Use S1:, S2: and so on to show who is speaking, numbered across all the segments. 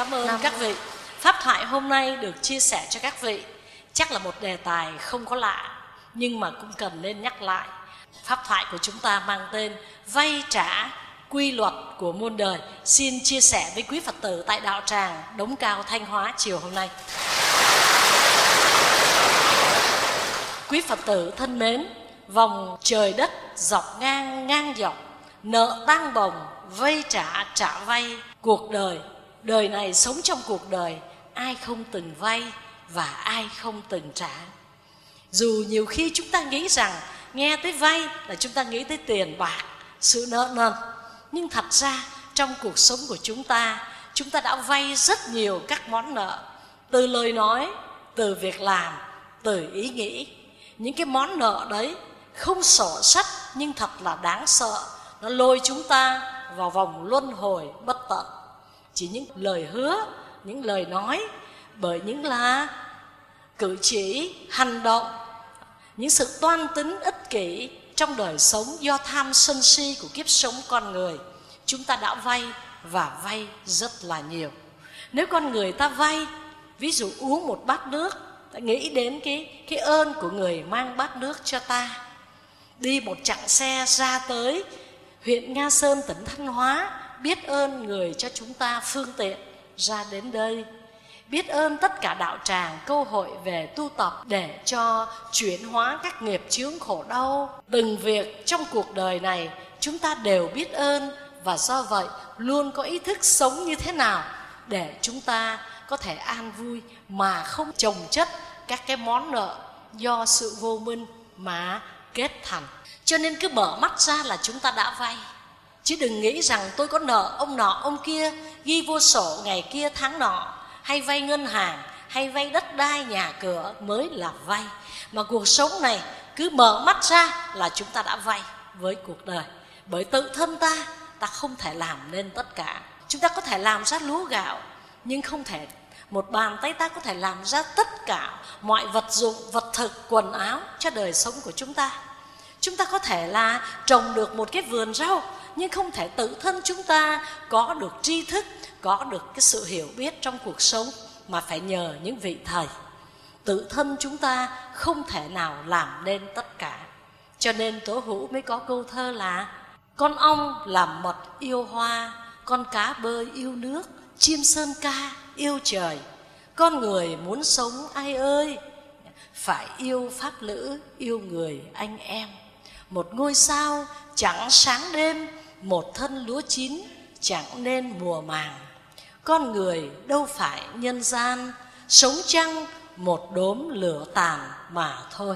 S1: cảm ơn các vị. Pháp thoại hôm nay được chia sẻ cho các vị chắc là một đề tài không có lạ, nhưng mà cũng cần nên nhắc lại. Pháp thoại của chúng ta mang tên vay trả quy luật của muôn đời. Xin chia sẻ với quý Phật tử tại đạo tràng Đống Cao, Thanh Hóa chiều hôm nay. Quý Phật tử thân mến, vòng trời đất dọc ngang dọc, nợ tang bồng, vay trả trả vay. Cuộc đời, đời này sống trong cuộc đời, ai không từng vay và ai không từng trả. Dù nhiều khi chúng ta nghĩ rằng nghe tới vay là chúng ta nghĩ tới tiền bạc, sự nợ nần, nhưng thật ra trong cuộc sống của chúng ta đã vay rất nhiều các món nợ. Từ lời nói, từ việc làm, từ ý nghĩ. Những cái món nợ đấy không sổ sách nhưng thật là đáng sợ. Nó lôi chúng ta vào vòng luân hồi bất tận. Chỉ những lời hứa, những lời nói, bởi những là cử chỉ, hành động, những sự toan tính ích kỷ trong đời sống do tham sân si của kiếp sống con người, chúng ta đã vay và vay rất là nhiều. Nếu con người ta vay, ví dụ uống một bát nước, ta nghĩ đến cái ơn của người mang bát nước cho ta. Đi một chặng xe ra tới huyện Nga Sơn, tỉnh Thanh Hóa, biết ơn người cho chúng ta phương tiện ra đến đây. Biết ơn tất cả đạo tràng câu hội về tu tập để cho chuyển hóa các nghiệp chướng khổ đau. Từng việc trong cuộc đời này chúng ta đều biết ơn, và do vậy luôn có ý thức sống như thế nào để chúng ta có thể an vui mà không chồng chất các cái món nợ do sự vô minh mà kết thành. Cho nên cứ mở mắt ra là chúng ta đã vay. Chứ đừng nghĩ rằng tôi có nợ ông nọ ông kia, ghi vô sổ ngày kia tháng nọ, hay vay ngân hàng, hay vay đất đai nhà cửa mới là vay. Mà cuộc sống này cứ mở mắt ra là chúng ta đã vay với cuộc đời. Bởi tự thân ta không thể làm nên tất cả. Chúng ta có thể làm ra lúa gạo, nhưng không thể một bàn tay ta có thể làm ra tất cả mọi vật dụng, vật thực, quần áo cho đời sống của chúng ta. Chúng ta có thể là trồng được một cái vườn rau, nhưng không thể tự thân chúng ta có được tri thức, có được cái sự hiểu biết trong cuộc sống, mà phải nhờ những vị thầy. Tự thân chúng ta không thể nào làm nên tất cả. Cho nên Tổ Hữu mới có câu thơ là: con ong làm mật yêu hoa, con cá bơi yêu nước, chim sơn ca yêu trời. Con người muốn sống ai ơi, phải yêu pháp lữ, yêu người anh em. Một ngôi sao chẳng sáng đêm, một thân lúa chín chẳng nên mùa màng. Con người đâu phải nhân gian, sống chăng một đốm lửa tàn mà thôi.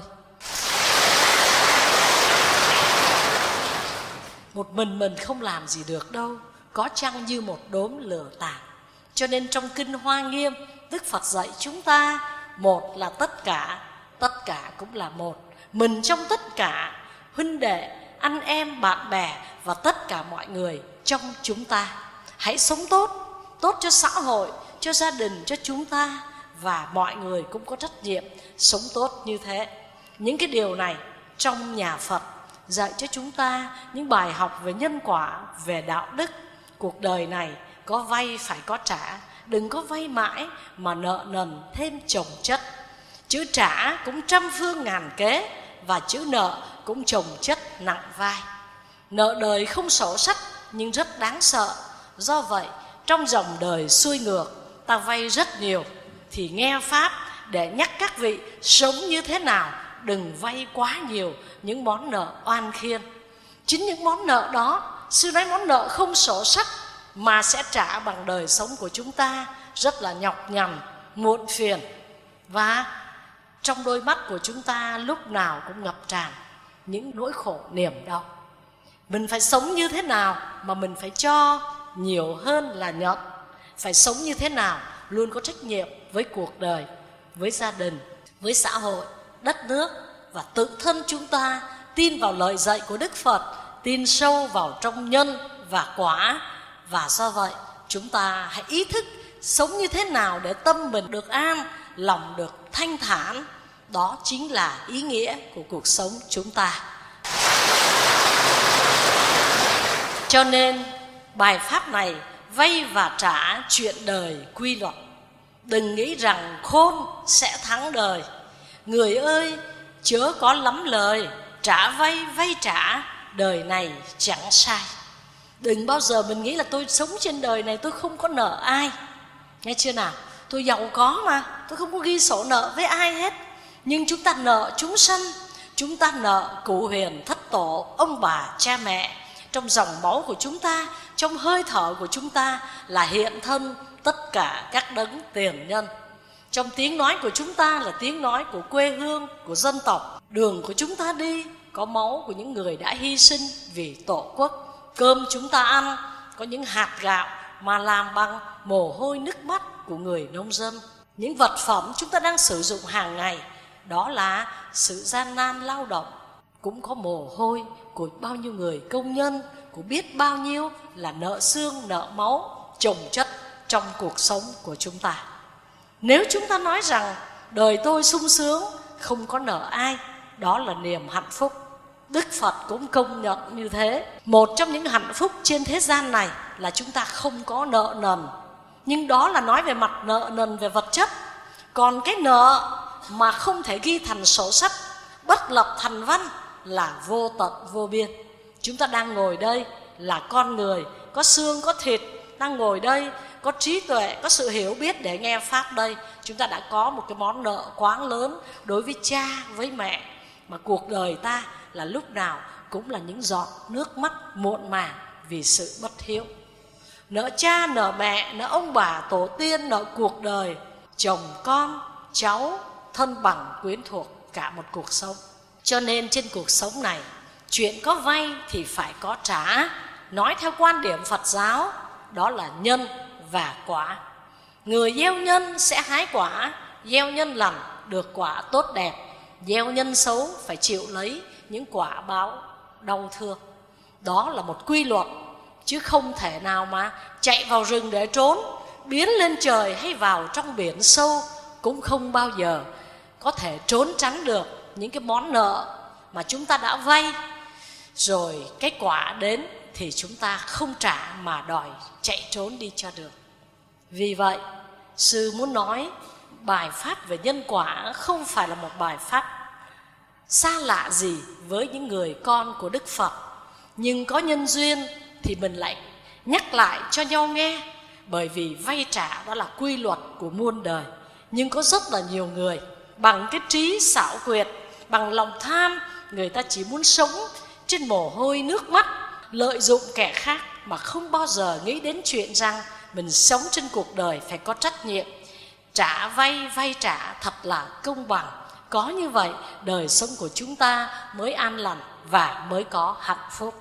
S1: Một mình không làm gì được đâu, có chăng như một đốm lửa tàn. Cho nên trong Kinh Hoa Nghiêm, Đức Phật dạy chúng ta, một là tất cả cũng là một. Mình trong tất cả, huynh đệ, anh em, bạn bè và tất cả mọi người trong chúng ta. Hãy sống tốt, tốt cho xã hội, cho gia đình, cho chúng ta. Và mọi người cũng có trách nhiệm sống tốt như thế. Những cái điều này trong nhà Phật dạy cho chúng ta những bài học về nhân quả, về đạo đức. Cuộc đời này có vay phải có trả. Đừng có vay mãi mà nợ nần thêm chồng chất. Chữ trả cũng trăm phương ngàn kế, và chữ nợ cũng chồng chất nặng vai. Nợ đời không sổ sách nhưng rất đáng sợ. Do vậy trong dòng đời xuôi ngược, ta vay rất nhiều, thì nghe Pháp để nhắc các vị sống như thế nào. Đừng vay quá nhiều những món nợ oan khiên. Chính những món nợ đó, sư nói món nợ không sổ sách, mà sẽ trả bằng đời sống của chúng ta rất là nhọc nhằn, muộn phiền. Và trong đôi mắt của chúng ta lúc nào cũng ngập tràn những nỗi khổ niềm đau. Mình phải sống như thế nào mà mình phải cho nhiều hơn là nhận. Phải sống như thế nào luôn có trách nhiệm với cuộc đời, với gia đình, với xã hội, đất nước. Và tự thân chúng ta tin vào lời dạy của Đức Phật, tin sâu vào trong nhân và quả. Và do vậy chúng ta hãy ý thức sống như thế nào để tâm mình được an, lòng được thanh thản. Đó chính là ý nghĩa của cuộc sống chúng ta. Cho nên bài pháp này vay và trả chuyện đời quy luật. Đừng nghĩ rằng khôn sẽ thắng đời. Người ơi, chớ có lắm lời, trả vay vay trả, đời này chẳng sai. Đừng bao giờ mình nghĩ là tôi sống trên đời này tôi không có nợ ai. Nghe chưa nào? Tôi giàu có mà, tôi không có ghi sổ nợ với ai hết. Nhưng chúng ta nợ chúng sanh, chúng ta nợ cụ huyền thất tổ, ông bà cha mẹ. Trong dòng máu của chúng ta, trong hơi thở của chúng ta là hiện thân tất cả các đấng tiền nhân. Trong tiếng nói của chúng ta là tiếng nói của quê hương, của dân tộc. Đường của chúng ta đi có máu của những người đã hy sinh vì tổ quốc. Cơm chúng ta ăn có những hạt gạo mà làm bằng mồ hôi nước mắt của người nông dân. Những vật phẩm chúng ta đang sử dụng hàng ngày đó là sự gian nan lao động, cũng có mồ hôi của bao nhiêu người công nhân, của biết bao nhiêu là nợ xương nợ máu chồng chất trong cuộc sống của chúng ta. Nếu chúng ta nói rằng đời tôi sung sướng, không có nợ ai, đó là niềm hạnh phúc. Đức Phật cũng công nhận như thế. Một trong những hạnh phúc trên thế gian này là chúng ta không có nợ nần. Nhưng đó là nói về mặt nợ nần về vật chất. Còn cái nợ mà không thể ghi thành sổ sách, bất lập thành văn là vô tận vô biên. Chúng ta đang ngồi đây là con người, có xương có thịt, đang ngồi đây có trí tuệ, có sự hiểu biết để nghe pháp đây. Chúng ta đã có một cái món nợ quá lớn đối với cha, với mẹ. Mà cuộc đời ta là lúc nào cũng là những giọt nước mắt muộn màng vì sự bất hiếu. Nợ cha, nợ mẹ, nợ ông bà, tổ tiên, nợ cuộc đời, chồng con, cháu, thân bằng, quyến thuộc, cả một cuộc sống. Cho nên trên cuộc sống này, chuyện có vay thì phải có trả. Nói theo quan điểm Phật giáo, đó là nhân và quả. Người gieo nhân sẽ hái quả, gieo nhân lành được quả tốt đẹp, gieo nhân xấu phải chịu lấy những quả báo đau thương. Đó là một quy luật, chứ không thể nào mà chạy vào rừng để trốn, biến lên trời hay vào trong biển sâu cũng không bao giờ có thể trốn tránh được những cái món nợ mà chúng ta đã vay. Rồi cái quả đến thì chúng ta không trả mà đòi chạy trốn đi cho được. Vì vậy, sư muốn nói bài pháp về nhân quả không phải là một bài pháp xa lạ gì với những người con của Đức Phật. Nhưng có nhân duyên thì mình lại nhắc lại cho nhau nghe. Bởi vì vay trả đó là quy luật của muôn đời. Nhưng có rất là nhiều người bằng cái trí xảo quyệt, bằng lòng tham, người ta chỉ muốn sống trên mồ hôi nước mắt, lợi dụng kẻ khác mà không bao giờ nghĩ đến chuyện rằng mình sống trên cuộc đời phải có trách nhiệm. Trả vay, vay trả thật là công bằng. Có như vậy đời sống của chúng ta mới an lành và mới có hạnh phúc.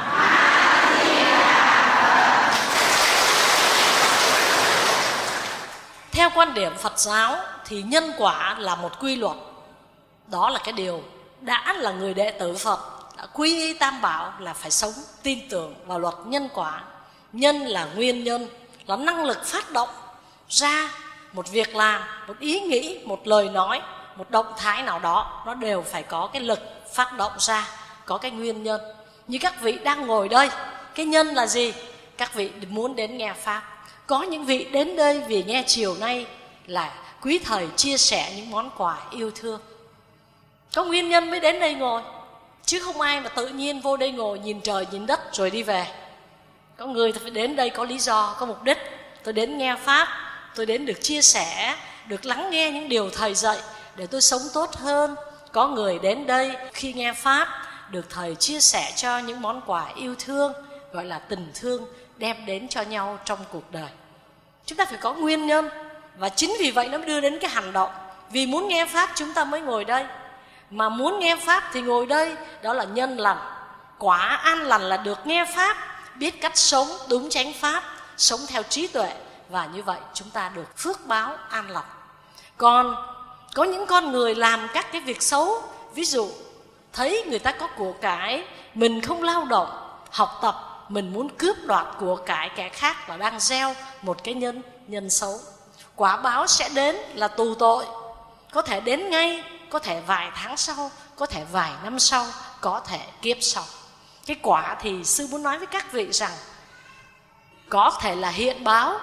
S1: Theo quan điểm Phật giáo thì nhân quả là một quy luật. Đó là cái điều đã là người đệ tử Phật, đã quy y Tam Bảo là phải sống tin tưởng vào luật nhân quả. Nhân là nguyên nhân, là năng lực phát động ra một việc làm, một ý nghĩ, một lời nói, một động thái nào đó. Nó đều phải có cái lực phát động ra, có cái nguyên nhân. Như các vị đang ngồi đây, cái nhân là gì? Các vị muốn đến nghe Pháp. Có những vị đến đây vì nghe chiều nay là quý thầy chia sẻ những món quà yêu thương. Có nguyên nhân mới đến đây ngồi, chứ không ai mà tự nhiên vô đây ngồi nhìn trời nhìn đất rồi đi về. Có người phải đến đây có lý do, có mục đích. Tôi đến nghe Pháp, tôi đến được chia sẻ, được lắng nghe những điều thầy dạy để tôi sống tốt hơn. Có người đến đây khi nghe Pháp được thầy chia sẻ cho những món quà yêu thương, gọi là tình thương đem đến cho nhau trong cuộc đời. Chúng ta phải có nguyên nhân, và chính vì vậy nó đưa đến cái hành động. Vì muốn nghe Pháp chúng ta mới ngồi đây. Mà muốn nghe Pháp thì ngồi đây, đó là nhân lành. Quả an lành là được nghe Pháp, biết cách sống đúng chánh Pháp, sống theo trí tuệ, và như vậy chúng ta được phước báo an lành. Còn có những con người làm các cái việc xấu, ví dụ thấy người ta có của cải, mình không lao động, học tập, mình muốn cướp đoạt của cải kẻ khác và đang gieo một cái nhân xấu. Quả báo sẽ đến là tù tội, có thể đến ngay, có thể vài tháng sau, có thể vài năm sau, có thể kiếp sau. Cái quả thì sư muốn nói với các vị rằng có thể là hiện báo,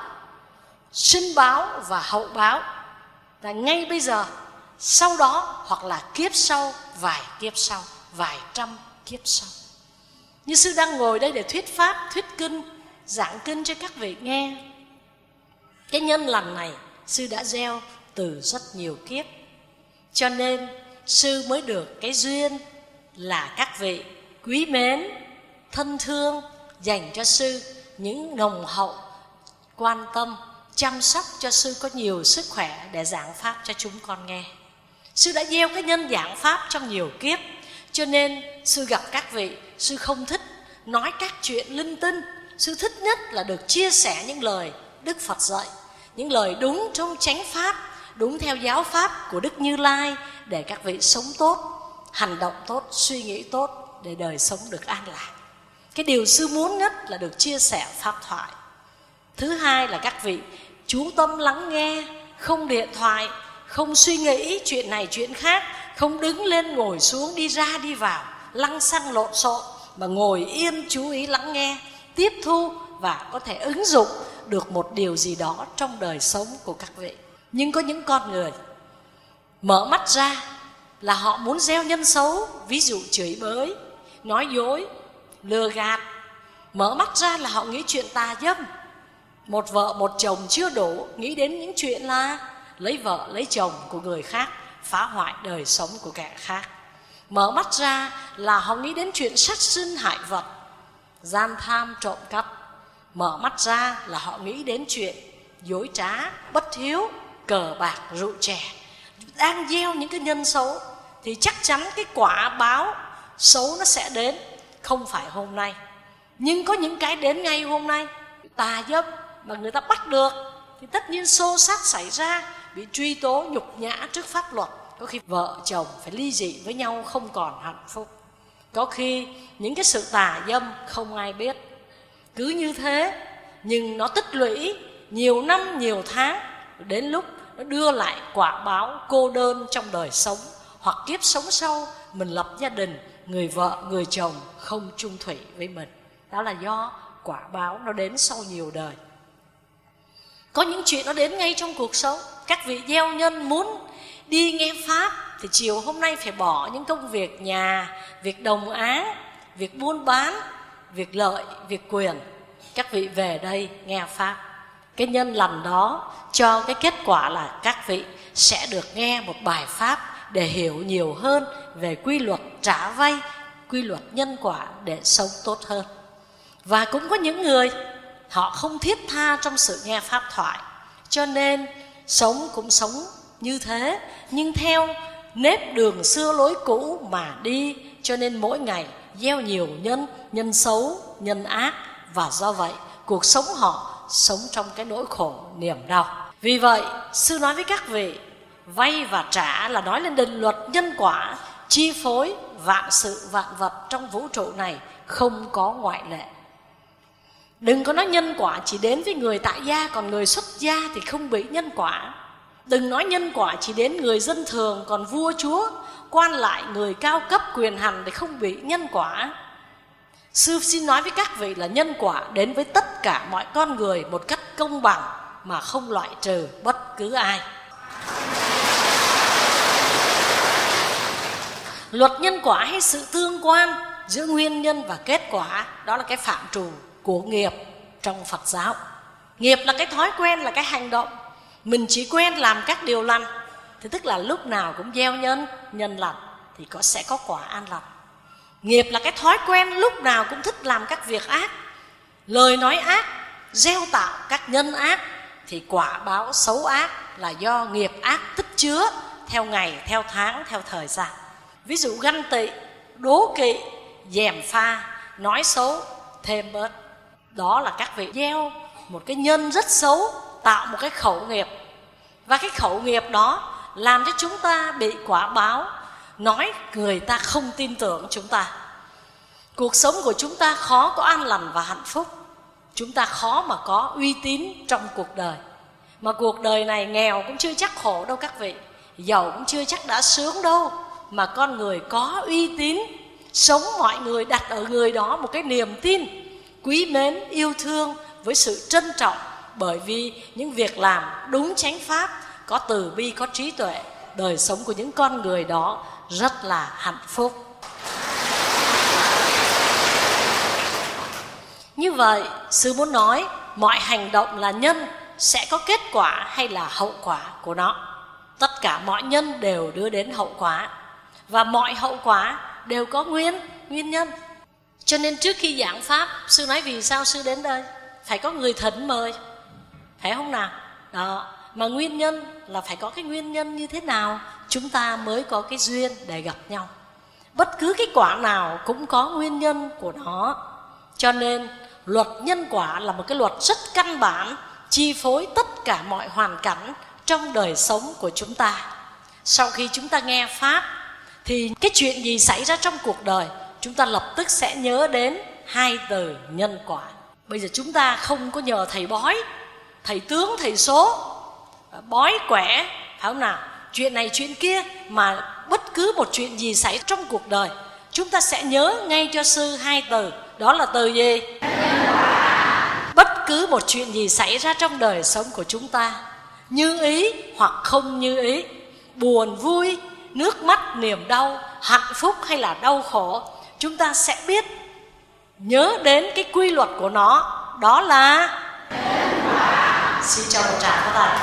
S1: sinh báo và hậu báo, là ngay bây giờ, sau đó, hoặc là kiếp sau, vài kiếp sau, vài trăm kiếp sau. Như sư đang ngồi đây để thuyết pháp, thuyết kinh, giảng kinh cho các vị nghe. Cái nhân lành này sư đã gieo từ rất nhiều kiếp, cho nên sư mới được cái duyên là các vị quý mến, thân thương, dành cho sư những nồng hậu quan tâm, chăm sóc cho sư có nhiều sức khỏe để giảng pháp cho chúng con nghe. Sư đã gieo cái nhân giảng pháp trong nhiều kiếp, cho nên sư gặp các vị, sư không thích nói các chuyện linh tinh. Sư thích nhất là được chia sẻ những lời Đức Phật dạy, những lời đúng trong chánh pháp, đúng theo giáo pháp của Đức Như Lai, để các vị sống tốt, hành động tốt, suy nghĩ tốt, để đời sống được an lạc. Cái điều sư muốn nhất là được chia sẻ pháp thoại. Thứ hai là các vị chú tâm lắng nghe, không điện thoại, không suy nghĩ chuyện này chuyện khác, không đứng lên ngồi xuống, đi ra đi vào, lăng xăng lộn xộn, mà ngồi yên chú ý lắng nghe, tiếp thu và có thể ứng dụng được một điều gì đó trong đời sống của các vị. Nhưng có những con người mở mắt ra là họ muốn gieo nhân xấu, ví dụ chửi bới, nói dối, lừa gạt. Mở mắt ra là họ nghĩ chuyện tà dâm. Một vợ một chồng chưa đủ, nghĩ đến những chuyện là lấy vợ lấy chồng của người khác, phá hoại đời sống của kẻ khác. Mở mắt ra là họ nghĩ đến chuyện sát sinh hại vật, gian tham trộm cắp. Mở mắt ra là họ nghĩ đến chuyện dối trá, bất hiếu, cờ bạc, rượu chè. Đang gieo những cái nhân xấu thì chắc chắn cái quả báo xấu nó sẽ đến. Không phải hôm nay, nhưng có những cái đến ngay hôm nay. Tà dâm mà người ta bắt được thì tất nhiên xô xát xảy ra, bị truy tố nhục nhã trước pháp luật. Có khi vợ chồng phải ly dị với nhau, không còn hạnh phúc. Có khi những cái sự tà dâm không ai biết. Cứ như thế, nhưng nó tích lũy nhiều năm nhiều tháng, đến lúc nó đưa lại quả báo cô đơn trong đời sống, hoặc kiếp sống sau mình lập gia đình, người vợ người chồng không chung thủy với mình. Đó là do quả báo nó đến sau nhiều đời. Có những chuyện nó đến ngay trong cuộc sống. Các vị gieo nhân muốn đi nghe pháp thì chiều hôm nay phải bỏ những công việc nhà, việc đồng áng, việc buôn bán, việc lợi, việc quyền. Các vị về đây nghe pháp. Cái nhân lành đó cho cái kết quả là các vị sẽ được nghe một bài pháp để hiểu nhiều hơn về quy luật trả vay, quy luật nhân quả để sống tốt hơn. Và cũng có những người họ không thiết tha trong sự nghe pháp thoại, cho nên sống cũng sống như thế, nhưng theo nếp đường xưa lối cũ mà đi, cho nên mỗi ngày gieo nhiều nhân xấu, nhân ác, và do vậy cuộc sống họ sống trong cái nỗi khổ niềm đau. Vì vậy sư nói với các vị, vay và trả là nói lên định luật nhân quả chi phối vạn sự vạn vật trong vũ trụ này, không có ngoại lệ. Đừng có nói nhân quả chỉ đến với người tại gia, còn người xuất gia thì không bị nhân quả. Đừng nói nhân quả chỉ đến người dân thường, còn vua chúa, quan lại, người cao cấp quyền hành thì không bị nhân quả. Sư xin nói với các vị là nhân quả đến với tất cả mọi con người một cách công bằng, mà không loại trừ bất cứ ai. Luật nhân quả hay sự tương quan giữa nguyên nhân và kết quả, đó là cái phạm trù của nghiệp trong Phật giáo. Nghiệp là cái thói quen, là cái hành động. Mình chỉ quen làm các điều lành thì tức là lúc nào cũng gieo nhân lành thì sẽ có quả an lành. Nghiệp là cái thói quen, lúc nào cũng thích làm các việc ác, lời nói ác, gieo tạo các nhân ác, thì quả báo xấu ác là do nghiệp ác tích chứa theo ngày, theo tháng, theo thời gian. Ví dụ ganh tị, đố kỵ, gièm pha, nói xấu, thêm bớt. Đó là các vị gieo một cái nhân rất xấu, tạo một cái khẩu nghiệp. Và cái khẩu nghiệp đó làm cho chúng ta bị quả báo, nói người ta không tin tưởng chúng ta. Cuộc sống của chúng ta khó có an lành và hạnh phúc. Chúng ta khó mà có uy tín trong cuộc đời. Mà cuộc đời này nghèo cũng chưa chắc khổ đâu các vị, giàu cũng chưa chắc đã sướng đâu. Mà con người có uy tín, sống mọi người đặt ở người đó một cái niềm tin, quý mến, yêu thương, với sự trân trọng, bởi vì những việc làm đúng chánh pháp, có từ bi, có trí tuệ, đời sống của những con người đó rất là hạnh phúc. Như vậy, sư muốn nói mọi hành động là nhân, sẽ có kết quả hay là hậu quả của nó. Tất cả mọi nhân đều đưa đến hậu quả, và mọi hậu quả đều có nguyên nhân. Cho nên trước khi giảng pháp, sư nói vì sao sư đến đây? Phải có người thỉnh mời, phải không nào? Đó, mà nguyên nhân là phải có cái nguyên nhân như thế nào chúng ta mới có cái duyên để gặp nhau. Bất cứ cái quả nào cũng có nguyên nhân của nó. Cho nên luật nhân quả là một cái luật rất căn bản, chi phối tất cả mọi hoàn cảnh trong đời sống của chúng ta. Sau khi chúng ta nghe pháp thì cái chuyện gì xảy ra trong cuộc đời, chúng ta lập tức sẽ nhớ đến hai từ nhân quả. Bây giờ chúng ta không có nhờ thầy bói, thầy tướng, thầy số, bói quẻ, phải không nào? Chuyện này chuyện kia, mà bất cứ một chuyện gì xảy trong cuộc đời, chúng ta sẽ nhớ ngay cho sư hai từ. Đó là từ gì? Bất cứ một chuyện gì xảy ra trong đời sống của chúng ta, như ý hoặc không như ý, buồn vui, nước mắt, niềm đau, hạnh phúc hay là đau khổ, chúng ta sẽ biết nhớ đến cái quy luật của nó. Đó là xin cho một tràng pháo tay.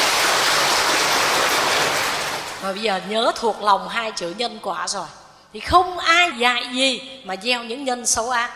S1: Và bây giờ nhớ thuộc lòng hai chữ nhân quả rồi, thì không ai dạy gì mà gieo những nhân xấu ác.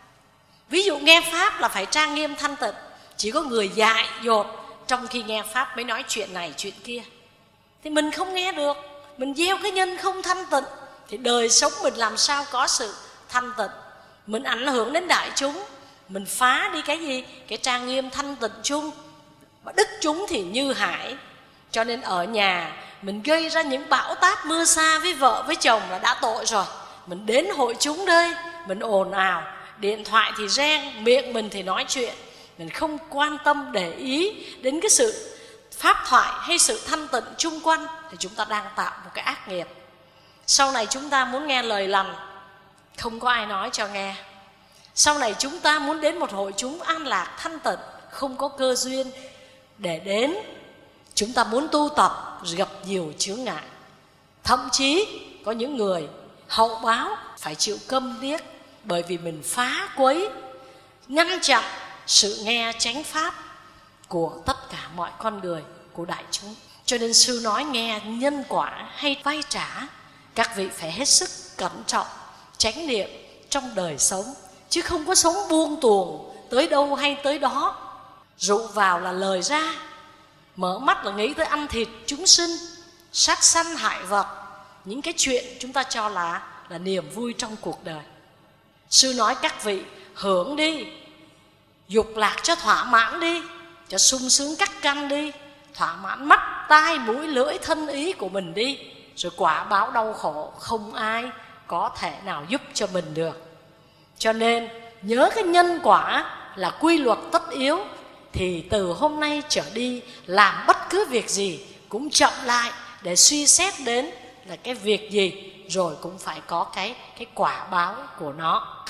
S1: Ví dụ nghe pháp là phải trang nghiêm thanh tịnh, chỉ có người dại dột trong khi nghe pháp mới nói chuyện này chuyện kia, thì mình không nghe được. Mình gieo cái nhân không thanh tịnh thì đời sống mình làm sao có sự thanh tịnh. Mình ảnh hưởng đến đại chúng, mình phá đi cái gì? Cái trang nghiêm thanh tịnh chung. Mà đức chúng thì như hải. Cho nên ở nhà mình gây ra những bão táp mưa sa với vợ với chồng là đã tội rồi. Mình đến hội chúng đây, mình ồn ào, điện thoại thì reng, miệng mình thì nói chuyện, mình không quan tâm để ý đến cái sự pháp thoại hay sự thanh tịnh chung quanh, thì chúng ta đang tạo một cái ác nghiệp. Sau này chúng ta muốn nghe lời lành, không có ai nói cho nghe. Sau này chúng ta muốn đến một hội chúng an lạc thanh tịnh, không có cơ duyên để đến. Chúng ta muốn tu tập, gặp nhiều chướng ngại. Thậm chí có những người hậu báo phải chịu câm điếc, bởi vì mình phá quấy, ngăn chặn sự nghe chánh pháp của tất cả mọi con người, của đại chúng. Cho nên sư nói nghe nhân quả hay vay trả, các vị phải hết sức cẩn trọng, chánh niệm trong đời sống, chứ không có sống buông tuồng tới đâu hay tới đó. Rượu vào là lời ra, mở mắt là nghĩ tới ăn thịt chúng sinh, sát sanh hại vật, những cái chuyện chúng ta cho là niềm vui trong cuộc đời. Sư nói các vị hưởng đi, dục lạc cho thỏa mãn đi, cho sung sướng cắt căn đi, thỏa mãn mắt, tai, mũi, lưỡi, thân ý của mình đi. Rồi quả báo đau khổ không ai có thể nào giúp cho mình được. Cho nên nhớ cái nhân quả là quy luật tất yếu, thì từ hôm nay trở đi làm bất cứ việc gì cũng chậm lại để suy xét đến là cái việc gì, rồi cũng phải có cái quả báo của nó.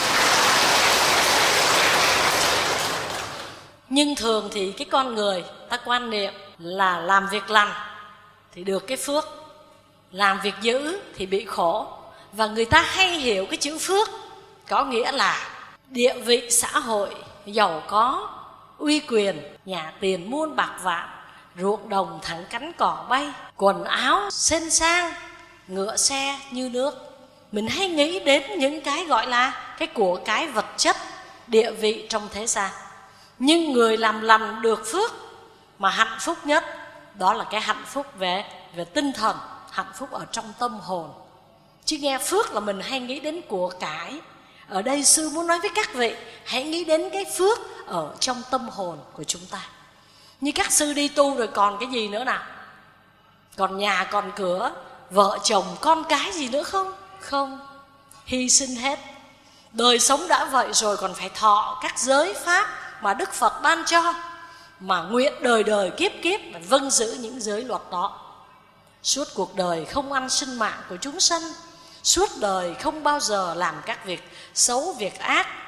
S1: Nhưng thường thì cái con người ta quan niệm là làm việc lành thì được cái phước, làm việc dữ thì bị khổ. Và người ta hay hiểu cái chữ phước có nghĩa là địa vị xã hội, giàu có, uy quyền, nhà tiền muôn bạc vạn, ruộng đồng thẳng cánh cỏ bay, quần áo xinh sang, ngựa xe như nước. Mình hay nghĩ đến những cái gọi là cái của cái vật chất, địa vị trong thế gian. Nhưng người làm lành được phước mà hạnh phúc nhất, đó là cái hạnh phúc về tinh thần, hạnh phúc ở trong tâm hồn. Chứ nghe phước là mình hay nghĩ đến của cải. Ở đây sư muốn nói với các vị, hãy nghĩ đến cái phước ở trong tâm hồn của chúng ta. Như các sư đi tu rồi còn cái gì nữa nào? Còn nhà, còn cửa, vợ chồng, con cái gì nữa không? Không, hy sinh hết. Đời sống đã vậy rồi còn phải thọ các giới pháp mà Đức Phật ban cho, mà nguyện đời đời kiếp kiếp mà vâng giữ những giới luật đó. Suốt cuộc đời không ăn sinh mạng của chúng sanh, suốt đời không bao giờ làm các việc xấu, việc ác,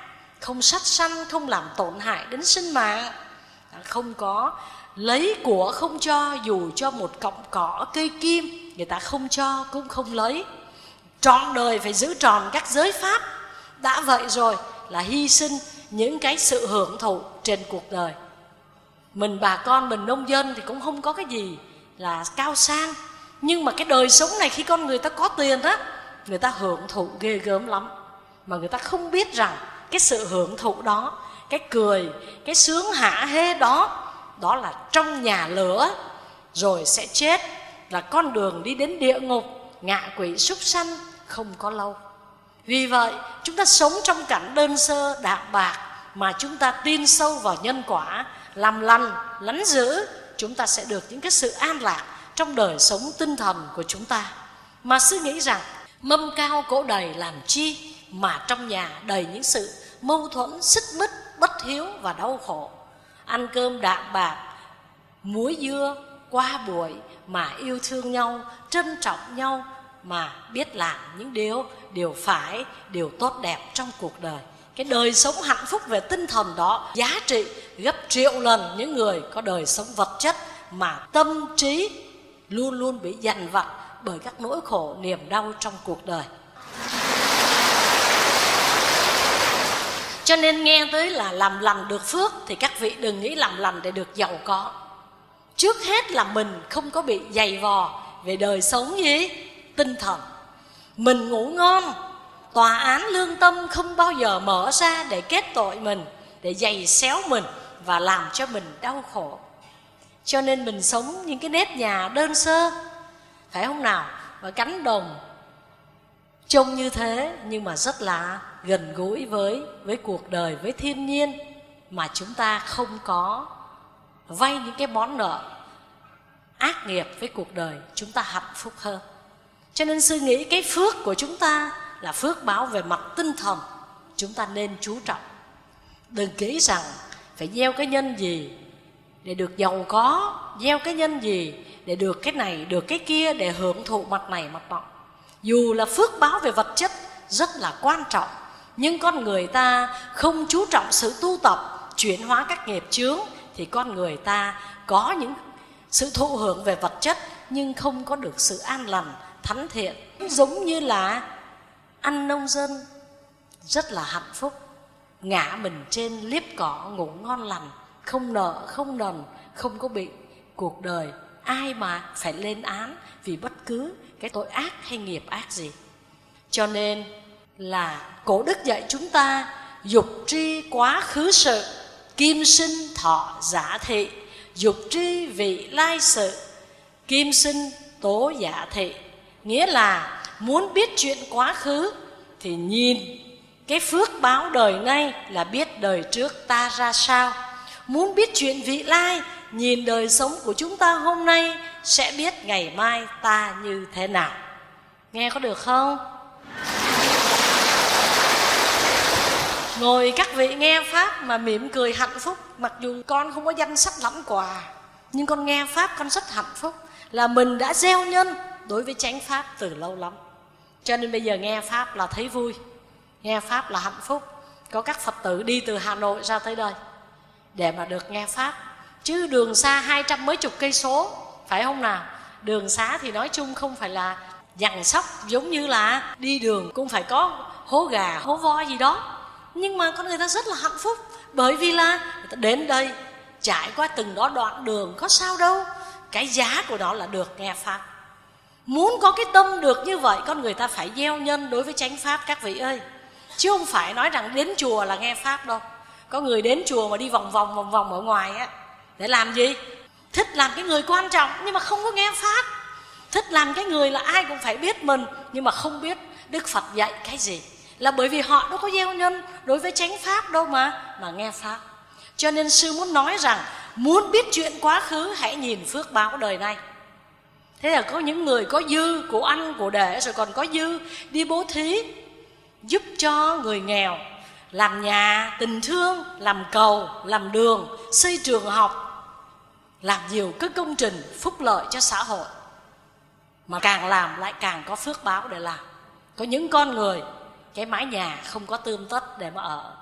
S1: không sát sanh, không làm tổn hại đến sinh mạng, không có lấy của không cho, dù cho một cọng cỏ cây kim người ta không cho cũng không lấy. Trọn đời phải giữ tròn các giới pháp. Đã vậy rồi là hy sinh những cái sự hưởng thụ trên cuộc đời. Mình bà con, mình nông dân thì cũng không có cái gì là cao sang, nhưng mà cái đời sống này khi con người ta có tiền á, người ta hưởng thụ ghê gớm lắm. Mà người ta không biết rằng cái sự hưởng thụ đó, cái cười, cái sướng hả hê đó, đó là trong nhà lửa rồi sẽ chết, là con đường đi đến địa ngục, ngạ quỷ súc sanh không có lâu. Vì vậy chúng ta sống trong cảnh đơn sơ đạm bạc, mà chúng ta tin sâu vào nhân quả, làm lành lánh dữ, chúng ta sẽ được những cái sự an lạc trong đời sống tinh thần của chúng ta. Mà sư nghĩ rằng mâm cao cỗ đầy làm chi mà trong nhà đầy những sự mâu thuẫn, xích mích, bất hiếu và đau khổ. Ăn cơm đạm bạc, muối dưa qua buổi mà yêu thương nhau, trân trọng nhau, mà biết làm những điều phải, điều tốt đẹp trong cuộc đời. Cái đời sống hạnh phúc về tinh thần đó giá trị gấp triệu lần những người có đời sống vật chất mà tâm trí luôn luôn bị dằn vặt bởi các nỗi khổ niềm đau trong cuộc đời. Cho nên nghe tới là làm lành được phước thì các vị đừng nghĩ làm lành để được giàu có. Trước hết là mình không có bị dày vò về đời sống gì? Tinh thần. Mình ngủ ngon, tòa án lương tâm không bao giờ mở ra để kết tội mình, để giày xéo mình và làm cho mình đau khổ. Cho nên mình sống những cái nếp nhà đơn sơ, phải không nào? Và cánh đồng trông như thế nhưng mà rất là gần gũi với cuộc đời, với thiên nhiên, mà chúng ta không có vay những cái món nợ ác nghiệp với cuộc đời, chúng ta hạnh phúc hơn. Cho nên sư nghĩ cái phước của chúng ta là phước báo về mặt tinh thần, chúng ta nên chú trọng. Đừng nghĩ rằng phải gieo cái nhân gì để được giàu có, gieo cái nhân gì để được cái này, được cái kia, để hưởng thụ mặt này mặt nọ. Dù là phước báo về vật chất rất là quan trọng, nhưng con người ta không chú trọng sự tu tập, chuyển hóa các nghiệp chướng, thì con người ta có những sự thụ hưởng về vật chất nhưng không có được sự an lành, thánh thiện. Giống như là anh nông dân rất là hạnh phúc, ngã mình trên liếp cỏ ngủ ngon lành, không nợ không nần, không có bị cuộc đời ai mà phải lên án vì bất cứ cái tội ác hay nghiệp ác gì. Cho nên là cổ đức dạy chúng ta dục tri quá khứ sự, kim sinh thọ giả thị. Dục tri vị lai sự, kim sinh tố giả thị. Nghĩa là muốn biết chuyện quá khứ thì nhìn cái phước báo đời nay là biết đời trước ta ra sao. Muốn biết chuyện vị lai, nhìn đời sống của chúng ta hôm nay sẽ biết ngày mai ta như thế nào. Nghe có được không? Ngồi các vị nghe Pháp mà mỉm cười hạnh phúc. Mặc dù con không có danh sách lãnh quà, nhưng con nghe Pháp con rất hạnh phúc, là mình đã gieo nhân đối với chánh Pháp từ lâu lắm. Cho nên bây giờ nghe Pháp là thấy vui, nghe Pháp là hạnh phúc. Có các Phật tử đi từ Hà Nội ra tới đây để mà được nghe Pháp. Chứ đường xa 200 mấy chục cây số, phải không nào? Đường xá thì nói chung không phải là dằn sóc, giống như là đi đường cũng phải có hố gà, hố voi gì đó. Nhưng mà con người ta rất là hạnh phúc, bởi vì là người ta đến đây trải qua từng đó đoạn đường, có sao đâu. Cái giá của nó là được nghe Pháp. Muốn có cái tâm được như vậy, con người ta phải gieo nhân đối với chánh Pháp các vị ơi. Chứ không phải nói rằng đến chùa là nghe Pháp đâu. Có người đến chùa mà đi vòng vòng ở ngoài á, để làm gì? Thích làm cái người quan trọng nhưng mà không có nghe Pháp. Thích làm cái người là ai cũng phải biết mình, nhưng mà không biết Đức Phật dạy cái gì. Là bởi vì họ đâu có gieo nhân đối với chánh Pháp đâu mà nghe Pháp. Cho nên sư muốn nói rằng muốn biết chuyện quá khứ, hãy nhìn phước báo đời này. Thế là có những người có dư của ăn của để, rồi còn có dư đi bố thí, giúp cho người nghèo, làm nhà tình thương, làm cầu, làm đường, xây trường học, làm nhiều cái công trình phúc lợi cho xã hội. Mà càng làm lại càng có phước báo để làm. Có những con người cái mái nhà không có tươm tất để mà ở,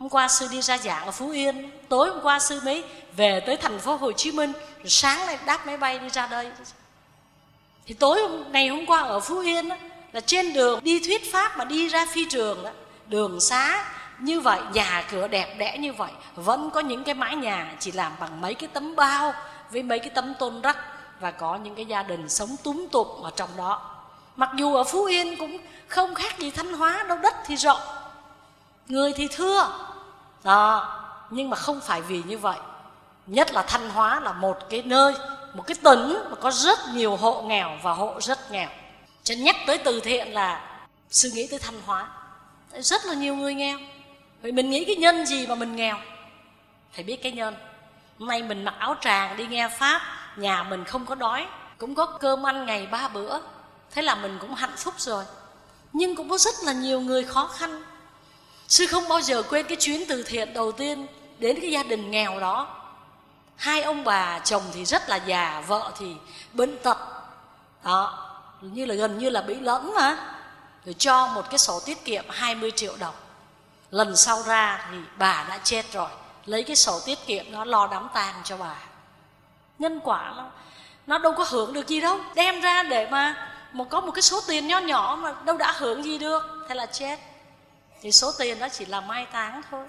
S1: Hôm qua sư đi ra giảng ở Phú Yên, tối hôm qua sư mới về tới thành phố Hồ Chí Minh, rồi sáng nay đáp máy bay đi ra đây. Thì tối ngày hôm qua ở Phú Yên đó, là trên đường đi thuyết pháp mà đi ra phi trường đó, đường xá như vậy, nhà cửa đẹp đẽ như vậy, vẫn có những cái mái nhà chỉ làm bằng mấy cái tấm bao với mấy cái tấm tôn đất, và có những cái gia đình sống túm tụm ở trong đó. Mặc dù ở Phú Yên cũng không khác gì Thanh Hóa đâu, đất thì rộng, người thì thưa đó, nhưng mà không phải vì như vậy. Nhất là Thanh Hóa là một cái nơi, một cái tỉnh mà có rất nhiều hộ nghèo và hộ rất nghèo. Cho nhắc tới từ thiện là sư nghĩ tới Thanh Hóa, rất là nhiều người nghèo. Vậy mình nghĩ cái nhân gì mà mình nghèo? Phải biết cái nhân. Hôm nay mình mặc áo tràng đi nghe pháp, nhà mình không có đói, cũng có cơm ăn ngày 3 bữa, thế là mình cũng hạnh phúc rồi. Nhưng cũng có rất là nhiều người khó khăn. Sư không bao giờ quên cái chuyến từ thiện đầu tiên đến cái gia đình nghèo đó. 2 ông bà, chồng thì rất là già, vợ thì bệnh tật đó, như là gần như là bị lẫn mà. Rồi cho một cái sổ tiết kiệm 20 triệu đồng. Lần sau ra thì bà đã chết rồi, lấy cái sổ tiết kiệm nó lo đám tang cho bà. Nhân quả nó đâu có hưởng được gì đâu, đem ra để mà có một cái số tiền nho nhỏ mà đâu đã hưởng gì được, thế là chết. Thì số tiền đó chỉ là mai táng thôi.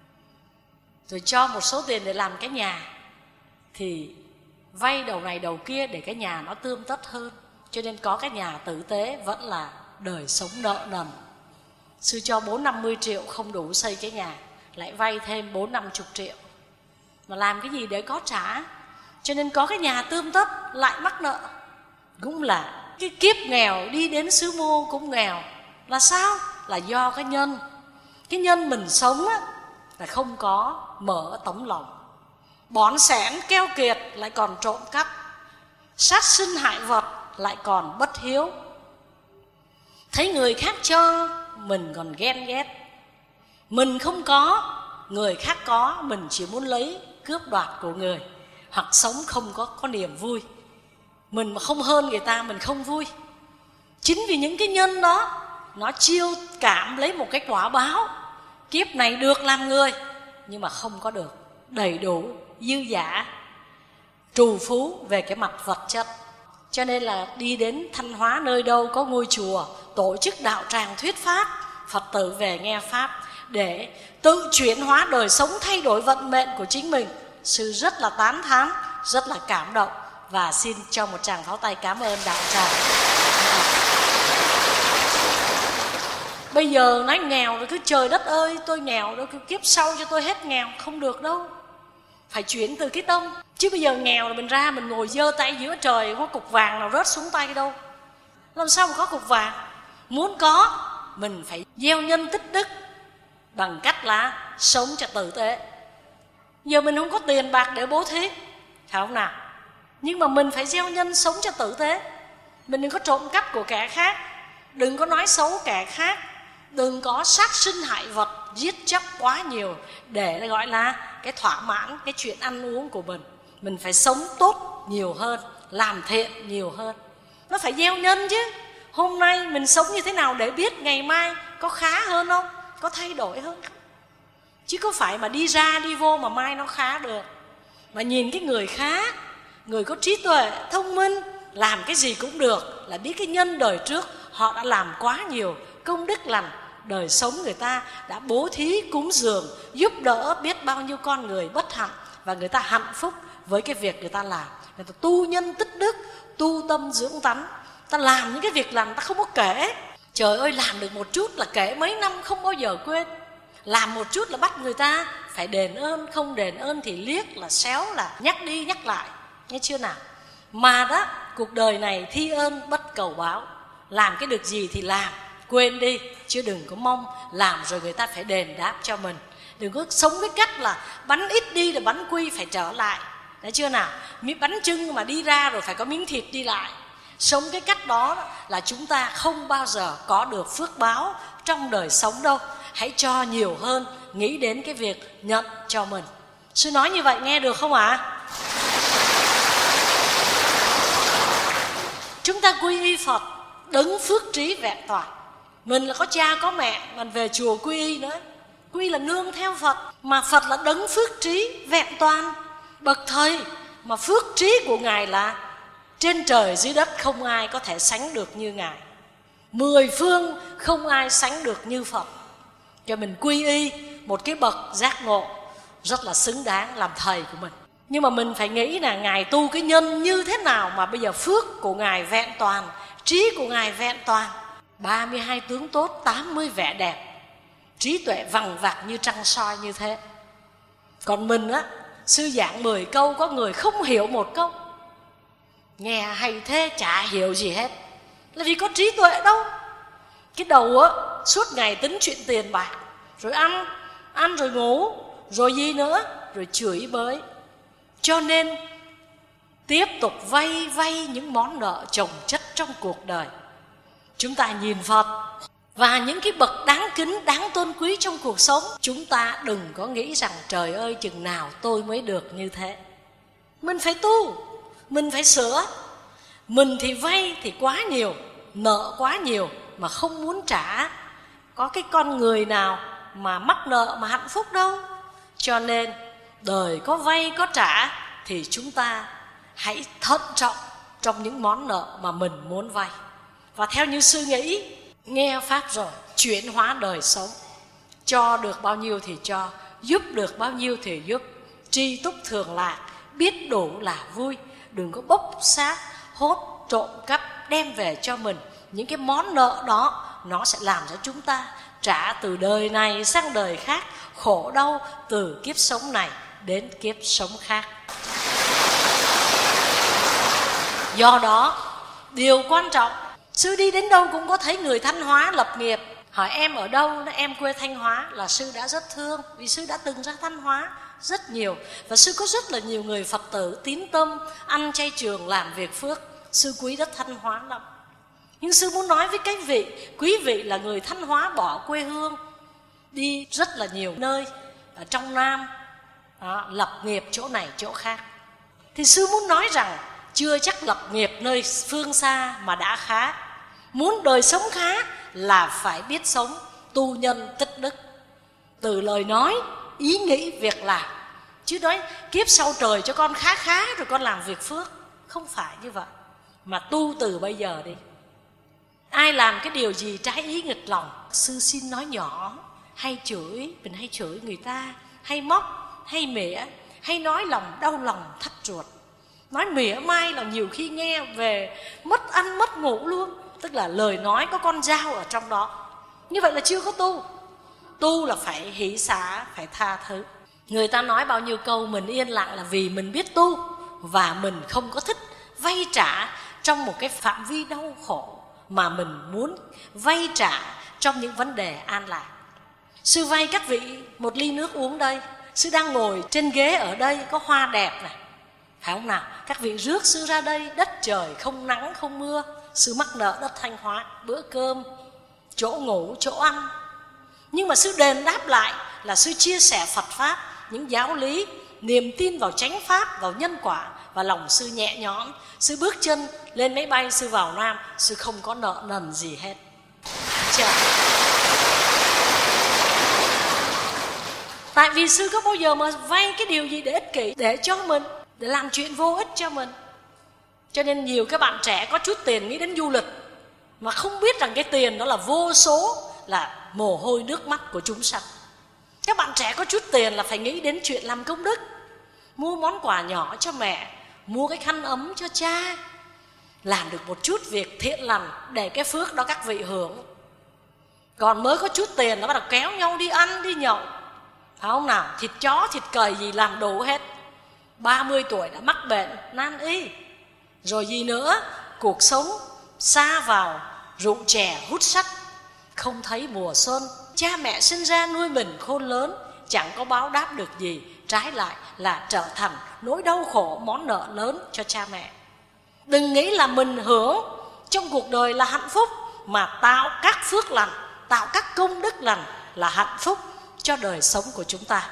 S1: Rồi cho một số tiền để làm cái nhà, thì vay đầu này đầu kia để cái nhà nó tươm tất hơn. Cho nên có cái nhà tử tế vẫn là đời sống nợ nần. Sư cho 4-50 triệu không đủ xây cái nhà, lại vay thêm 4-50 triệu. Mà làm cái gì để có trả. Cho nên có cái nhà tươm tất lại mắc nợ. Cũng là cái kiếp nghèo đi đến xứ Mô cũng nghèo. Là sao? Là do cái nhân. Cái nhân mình sống á, là không có mở tấm lòng. Bón xén keo kiệt lại còn trộm cắp, sát sinh hại vật lại còn bất hiếu. Thấy người khác cho mình còn ghen ghét. Mình không có, người khác có, mình chỉ muốn lấy cướp đoạt của người. Hoặc sống không có niềm vui. Mình mà không hơn người ta mình không vui. Chính vì những cái nhân đó, nó chiêu cảm lấy một cái quả báo. Kiếp này được làm người, nhưng mà không có được đầy đủ, dư dả, trù phú về cái mặt vật chất. Cho nên là đi đến Thanh Hóa, nơi đâu có ngôi chùa, tổ chức đạo tràng thuyết pháp, Phật tử về nghe pháp để tự chuyển hóa đời sống, thay đổi vận mệnh của chính mình. Sư rất là tán thán, rất là cảm động, và xin cho một tràng pháo tay cảm ơn đạo tràng. Bây giờ nói nghèo rồi cứ trời đất ơi tôi nghèo đâu, cứ kiếp sau cho tôi hết nghèo, không được đâu. Phải chuyển từ cái tâm. Chứ bây giờ nghèo là mình ra mình ngồi giơ tay giữa trời, có cục vàng nào rớt xuống tay đâu. Làm sao mà có cục vàng? Muốn có, mình phải gieo nhân tích đức bằng cách là sống cho tử tế. Giờ mình không có tiền bạc để bố thí, phải không nào? Nhưng mà mình phải gieo nhân sống cho tử tế. Mình đừng có trộm cắp của kẻ khác, đừng có nói xấu kẻ khác, đừng có sát sinh hại vật, giết chóc quá nhiều để gọi là cái thỏa mãn cái chuyện ăn uống của mình. Mình phải sống tốt nhiều hơn, làm thiện nhiều hơn. Nó phải gieo nhân chứ. Hôm nay mình sống như thế nào để biết ngày mai có khá hơn không, có thay đổi hơn không. Chứ có phải mà đi ra đi vô mà mai nó khá được. Mà nhìn cái người khá, người có trí tuệ, thông minh, làm cái gì cũng được, là biết cái nhân đời trước họ đã làm quá nhiều công đức lành. Đời sống người ta đã bố thí cúng dường, giúp đỡ biết bao nhiêu con người bất hạnh, và người ta hạnh phúc với cái việc người ta làm. Người ta tu nhân tích đức, tu tâm dưỡng tánh. Ta làm những cái việc làm ta không có kể. Trời ơi, làm được một chút là kể mấy năm không bao giờ quên. Làm một chút là bắt người ta phải đền ơn, không đền ơn thì liếc là xéo, là nhắc đi nhắc lại. Nghe chưa nào? Mà đó, cuộc đời này thi ơn bất cầu báo. Làm cái được gì thì làm, quên đi, chứ đừng có mong làm rồi người ta phải đền đáp cho mình. Đừng có sống cái cách là bánh ít đi là bánh quy phải trở lại. Đấy chưa nào? Bánh chưng mà đi ra rồi phải có miếng thịt đi lại. Sống cái cách đó là chúng ta không bao giờ có được phước báo trong đời sống đâu. Hãy cho nhiều hơn, nghĩ đến cái việc nhận cho mình. Sư nói như vậy nghe được không ạ? Chúng ta quy y Phật, đấng phước trí vẹn toàn. Mình là có cha có mẹ, mình về chùa quy y nữa. Quy là nương theo Phật, mà Phật là đấng phước trí vẹn toàn, bậc thầy, mà phước trí của Ngài là trên trời dưới đất không ai có thể sánh được như Ngài. 10 phương không ai sánh được như Phật. Cho mình quy y một cái bậc giác ngộ rất là xứng đáng làm thầy của mình. Nhưng mà mình phải nghĩ là Ngài tu cái nhân như thế nào mà bây giờ phước của Ngài vẹn toàn, trí của Ngài vẹn toàn. 32 tướng tốt, 80 vẻ đẹp, trí tuệ vằng vặc như trăng soi như thế. Còn mình á, sư giảng 10 câu có người không hiểu một câu. Nghe hay thế chả hiểu gì hết, là vì có trí tuệ đâu. Cái đầu á suốt ngày tính chuyện tiền bạc, rồi ăn rồi ngủ, rồi gì nữa, rồi chửi bới. Cho nên tiếp tục vay những món nợ chồng chất trong cuộc đời. Chúng ta nhìn Phật và những cái bậc đáng kính, đáng tôn quý trong cuộc sống. Chúng ta đừng có nghĩ rằng trời ơi chừng nào tôi mới được như thế. Mình phải tu, mình phải sửa. Mình thì vay thì quá nhiều, nợ quá nhiều mà không muốn trả. Có cái con người nào mà mắc nợ mà hạnh phúc đâu. Cho nên đời có vay có trả thì chúng ta hãy thận trọng trong những món nợ mà mình muốn vay. Và theo như sư nghĩ, nghe Pháp rồi, chuyển hóa đời sống. Cho được bao nhiêu thì cho, giúp được bao nhiêu thì giúp. Tri túc thường lạc, biết đủ là vui. Đừng có bốc xác, hốt, trộm cắp, đem về cho mình. Những cái món nợ đó nó sẽ làm cho chúng ta trả từ đời này sang đời khác, khổ đau từ kiếp sống này đến kiếp sống khác. Do đó, điều quan trọng, sư đi đến đâu cũng có thấy người Thanh Hóa lập nghiệp. Hỏi em ở đâu, em quê Thanh Hóa, là sư đã rất thương. Vì sư đã từng ra Thanh Hóa rất nhiều. Và sư có rất là nhiều người Phật tử tín tâm, ăn chay trường, làm việc phước. Sư quý đất Thanh Hóa lắm. Nhưng sư muốn nói với các vị, quý vị là người Thanh Hóa bỏ quê hương, đi rất là nhiều nơi ở trong Nam, lập nghiệp chỗ này chỗ khác. Thì sư muốn nói rằng chưa chắc lập nghiệp nơi phương xa mà đã khá. Muốn đời sống khá là phải biết sống tu nhân tích đức, từ lời nói, ý nghĩ, việc làm. Chứ nói kiếp sau trời cho con khá rồi con làm việc phước. Không phải như vậy. Mà tu từ bây giờ đi. Ai làm cái điều gì trái ý nghịch lòng, sư xin nói nhỏ, hay chửi, mình hay chửi người ta, hay móc, hay mỉa, hay nói lòng đau lòng thắt ruột. Nói mỉa mai là nhiều khi nghe về mất ăn mất ngủ luôn. Tức là lời nói có con dao ở trong đó. Như vậy là chưa có tu. Tu là phải hỷ xả, phải tha thứ. Người ta nói bao nhiêu câu mình yên lặng là vì mình biết tu, và mình không có thích vay trả trong một cái phạm vi đau khổ, mà mình muốn vay trả trong những vấn đề an lạc. Sư vay các vị một ly nước uống đây. Sư đang ngồi trên ghế ở đây, có hoa đẹp này, phải không nào? Các vị rước sư ra đây, đất trời không nắng không mưa. Sư mắc nợ đất Thanh Hóa, bữa cơm, chỗ ngủ, chỗ ăn. Nhưng mà sư đền đáp lại là sư chia sẻ Phật Pháp, những giáo lý, niềm tin vào chánh Pháp, vào nhân quả. Và lòng sư nhẹ nhõm. Sư bước chân lên máy bay, sư vào Nam, sư không có nợ nần gì hết. Tại vì sư có bao giờ mà vay cái điều gì để ích kỷ, để cho mình, để làm chuyện vô ích cho mình. Cho nên nhiều các bạn trẻ có chút tiền nghĩ đến du lịch, mà không biết rằng cái tiền đó là vô số, là mồ hôi nước mắt của chúng sanh. Các bạn trẻ có chút tiền là phải nghĩ đến chuyện làm công đức, mua món quà nhỏ cho mẹ, mua cái khăn ấm cho cha, làm được một chút việc thiện lành để cái phước đó các vị hưởng. Còn mới có chút tiền nó bắt đầu kéo nhau đi ăn, đi nhậu, phải không nào? Thịt chó, thịt cầy gì làm đủ hết. 30 tuổi đã mắc bệnh nan y. Rồi gì nữa, cuộc sống xa vào rượu chè hút sách, không thấy mùa xuân. Cha mẹ sinh ra nuôi mình khôn lớn, chẳng có báo đáp được gì, trái lại là trở thành nỗi đau khổ, món nợ lớn cho cha mẹ. Đừng nghĩ là mình hưởng trong cuộc đời là hạnh phúc, mà tạo các phước lành, tạo các công đức lành là hạnh phúc cho đời sống của chúng ta.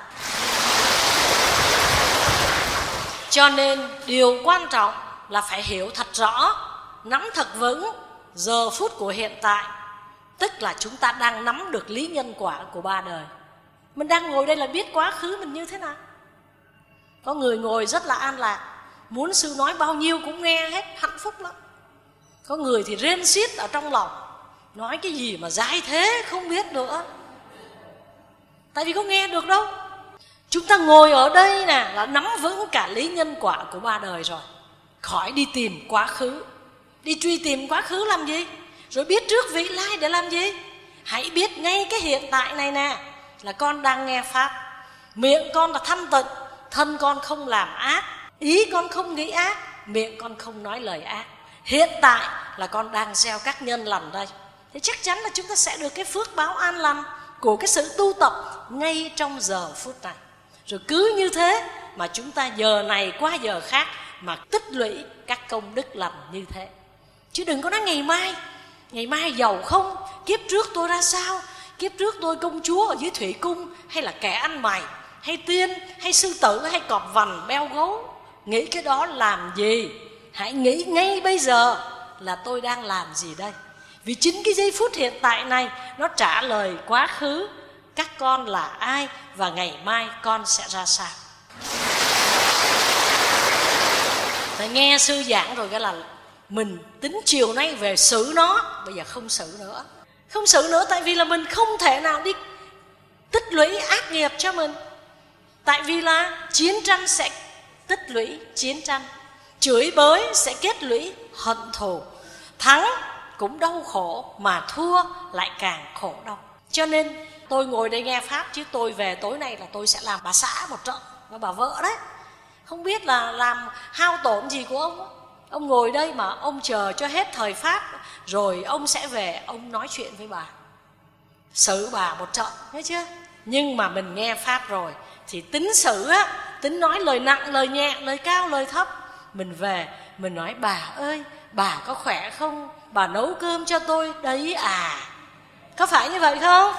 S1: Cho nên điều quan trọng là phải hiểu thật rõ, nắm thật vững giờ phút của hiện tại. Tức là chúng ta đang nắm được lý nhân quả của ba đời. Mình đang ngồi đây là biết quá khứ mình như thế nào. Có người ngồi rất là an lạc, muốn sư nói bao nhiêu cũng nghe hết, hạnh phúc lắm. Có người thì rên xiết ở trong lòng, nói cái gì mà dai thế không biết nữa. Tại vì có nghe được đâu. Chúng ta ngồi ở đây nè là nắm vững cả lý nhân quả của ba đời rồi. Khỏi đi tìm quá khứ, đi truy tìm quá khứ làm gì, rồi biết trước vị lai để làm gì. Hãy biết ngay cái hiện tại này nè là con đang nghe pháp. Miệng con là thanh tịnh, thân con không làm ác, ý con không nghĩ ác, miệng con không nói lời ác. Hiện tại là con đang gieo các nhân lành đây. Thì chắc chắn là chúng ta sẽ được cái phước báo an lành của cái sự tu tập ngay trong giờ phút này. Rồi cứ như thế mà chúng ta giờ này qua giờ khác mà tích lũy các công đức lành như thế. Chứ đừng có nói ngày mai giàu không, kiếp trước tôi ra sao, kiếp trước tôi công chúa ở dưới thủy cung, hay là kẻ ăn mày, hay tiên, hay sư tử, hay cọp vằn, beo gấu. Nghĩ cái đó làm gì? Hãy nghĩ ngay bây giờ là tôi đang làm gì đây. Vì chính cái giây phút hiện tại này nó trả lời quá khứ các con là ai và ngày mai con sẽ ra sao. Tại nghe sư giảng rồi cái là mình tính chiều nay về xử nó, bây giờ không xử nữa. Không xử nữa tại vì là mình không thể nào đi tích lũy ác nghiệp cho mình. Tại vì là chiến tranh sẽ tích lũy chiến tranh, chửi bới sẽ kết lũy hận thù, thắng cũng đau khổ mà thua lại càng khổ đau. Cho nên tôi ngồi đây nghe pháp, chứ tôi về tối nay là tôi sẽ làm bà xã một trận và bà vợ đấy. Không biết là làm hao tổn gì của ông. Ông ngồi đây mà ông chờ cho hết thời pháp, rồi ông sẽ về ông nói chuyện với bà, xử bà một trận, thấy chưa? Nhưng mà mình nghe pháp rồi thì tính xử á, tính nói lời nặng, lời nhẹ, lời cao, lời thấp. Mình về mình nói bà ơi, bà có khỏe không? Bà nấu cơm cho tôi đấy à? Có phải như vậy không?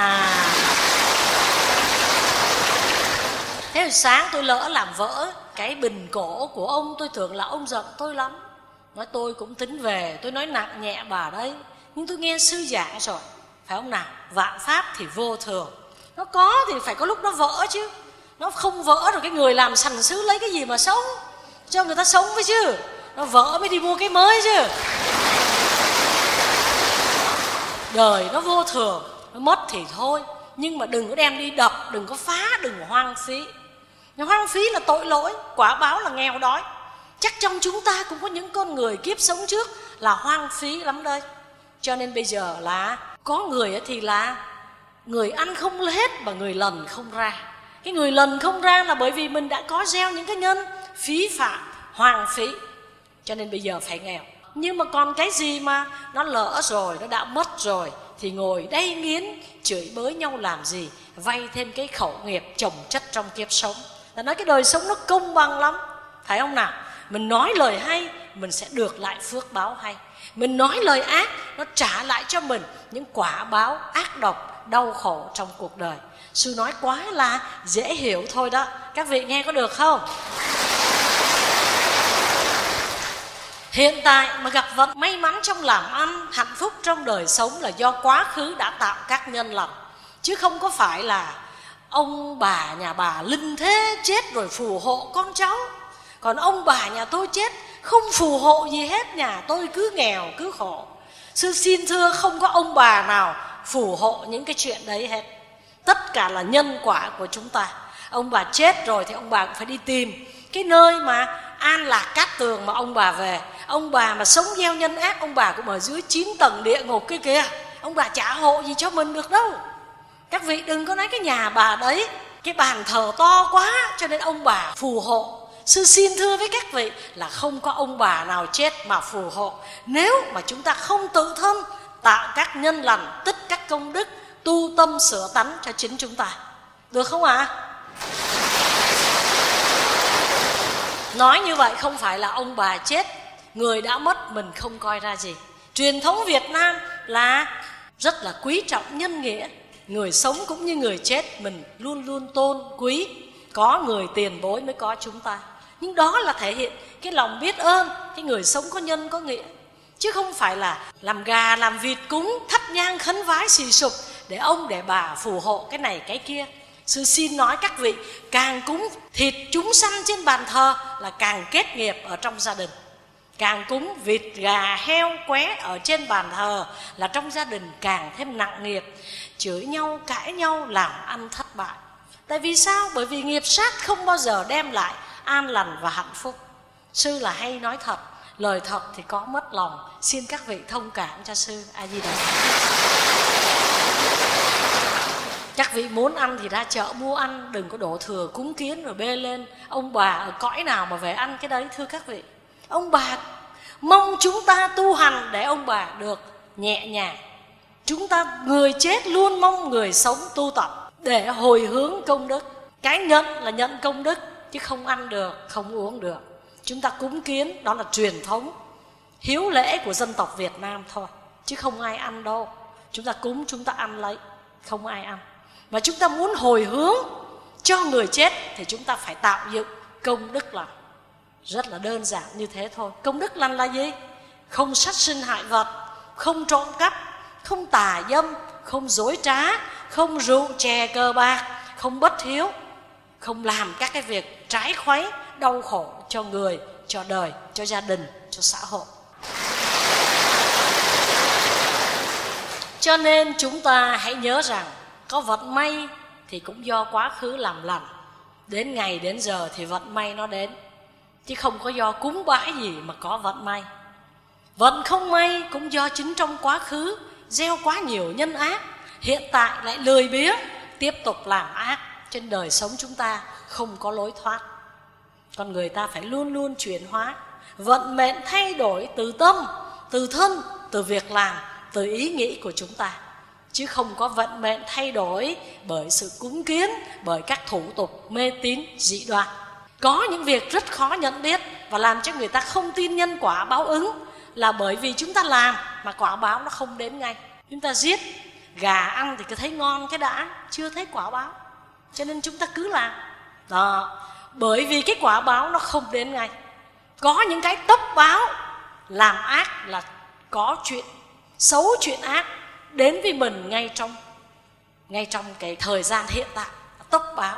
S1: Thế rồi sáng tôi lỡ làm vỡ cái bình cổ của ông, tôi tưởng là ông giận tôi lắm. Nói tôi cũng tính về, tôi nói nặng nhẹ bà đấy. Nhưng tôi nghe sư giảng rồi, phải không nào? Vạn pháp thì vô thường. Nó có thì phải có lúc nó vỡ chứ. Nó không vỡ rồi cái người làm sành sứ lấy cái gì mà sống, cho người ta sống với chứ. Nó vỡ mới đi mua cái mới chứ. Đời nó vô thường, nó mất thì thôi. Nhưng mà đừng có đem đi đập, đừng có phá, đừng có hoang phí. Hoang phí là tội lỗi, quả báo là nghèo đói. Chắc trong chúng ta cũng có những con người kiếp sống trước là hoang phí lắm đây. Cho nên bây giờ là có người thì là người ăn không hết mà người lần không ra. Cái người lần không ra là bởi vì mình đã có gieo những cái nhân phí phạm, hoang phí. Cho nên bây giờ phải nghèo. Nhưng mà còn cái gì mà nó lỡ rồi, nó đã mất rồi thì ngồi đây nghiến chửi bới nhau làm gì? Vay thêm cái khẩu nghiệp chồng chất trong kiếp sống. Là nói cái đời sống nó công bằng lắm, phải không nào? Mình nói lời hay, mình sẽ được lại phước báo hay. Mình nói lời ác, nó trả lại cho mình những quả báo ác độc, đau khổ trong cuộc đời. Sư nói quá là dễ hiểu thôi đó. Các vị nghe có được không? Hiện tại mà gặp vận may mắn trong làm ăn, hạnh phúc trong đời sống là do quá khứ đã tạo các nhân lành. Chứ không có phải là ông bà nhà bà linh thế chết rồi phù hộ con cháu. Còn ông bà nhà tôi chết không phù hộ gì hết, nhà tôi cứ nghèo cứ khổ. Sư xin thưa không có ông bà nào phù hộ những cái chuyện đấy hết. Tất cả là nhân quả của chúng ta. Ông bà chết rồi thì ông bà cũng phải đi tìm cái nơi mà an lạc cát tường mà ông bà về. Ông bà mà sống gieo nhân ác, ông bà cũng ở dưới 9 tầng địa ngục kia kìa. Ông bà chả hộ gì cho mình được đâu. Các vị đừng có nói cái nhà bà đấy, cái bàn thờ to quá cho nên ông bà phù hộ. Sư xin thưa với các vị là không có ông bà nào chết mà phù hộ. Nếu mà chúng ta không tự thân tạo các nhân lành, tích các công đức, tu tâm sửa tánh cho chính chúng ta. Được không ạ? Nói như vậy không phải là ông bà chết, người đã mất mình không coi ra gì. Truyền thống Việt Nam là rất là quý trọng nhân nghĩa. Người sống cũng như người chết mình luôn luôn tôn quý. Có người tiền bối mới có chúng ta. Nhưng đó là thể hiện cái lòng biết ơn, cái người sống có nhân có nghĩa. Chứ không phải là làm gà làm vịt cúng, thắp nhang khấn vái xì sụp để ông để bà phù hộ cái này cái kia. Sư xin nói các vị, càng cúng thịt chúng sanh trên bàn thờ là càng kết nghiệp ở trong gia đình. Càng cúng vịt, gà, heo, qué ở trên bàn thờ là trong gia đình càng thêm nặng nghiệp. Chửi nhau, cãi nhau, làm ăn thất bại. Tại vì sao? Bởi vì nghiệp sát không bao giờ đem lại an lành và hạnh phúc. Sư là hay nói thật, lời thật thì có mất lòng. Xin các vị thông cảm cho sư. A Di Đà. Các vị muốn ăn thì ra chợ mua ăn, đừng có đổ thừa cúng kiến rồi bê lên. Ông bà ở cõi nào mà về ăn cái đấy thưa các vị. Ông bà mong chúng ta tu hành để ông bà được nhẹ nhàng. Chúng ta người chết luôn mong người sống tu tập để hồi hướng công đức. Cái nhận là nhận công đức, chứ không ăn được, không uống được. Chúng ta cúng kiến, đó là truyền thống hiếu lễ của dân tộc Việt Nam thôi, chứ không ai ăn đâu. Chúng ta cúng, chúng ta ăn lấy, không ai ăn. Mà chúng ta muốn hồi hướng cho người chết thì chúng ta phải tạo dựng công đức lành. Rất là đơn giản như thế thôi. Công đức lành là gì? Không sát sinh hại vật, không trộm cắp, không tà dâm, không dối trá, không rượu chè cờ bạc, không bất hiếu, không làm các cái việc trái khuấy, đau khổ cho người, cho đời, cho gia đình, cho xã hội. Cho nên chúng ta hãy nhớ rằng có vận may thì cũng do quá khứ làm lành. Đến ngày đến giờ thì vận may nó đến, chứ không có do cúng bái gì mà có vận may. Vận không may cũng do chính trong quá khứ gieo quá nhiều nhân ác, hiện tại lại lười biếng tiếp tục làm ác. Trên đời sống chúng ta không có lối thoát. Con người ta phải luôn luôn chuyển hóa. Vận mệnh thay đổi từ tâm, từ thân, từ việc làm, từ ý nghĩ của chúng ta, chứ không có vận mệnh thay đổi bởi sự cúng kiến, bởi các thủ tục mê tín dị đoan. Có những việc rất khó nhận biết và làm cho người ta không tin nhân quả báo ứng là bởi vì chúng ta làm mà quả báo nó không đến ngay. Chúng ta giết gà ăn thì cứ thấy ngon cái đã, chưa thấy quả báo, cho nên chúng ta cứ làm đó, bởi vì cái quả báo nó không đến ngay. Có những cái tốc báo, làm ác là có chuyện xấu, chuyện ác đến với mình ngay trong cái thời gian hiện tại. Tốc báo.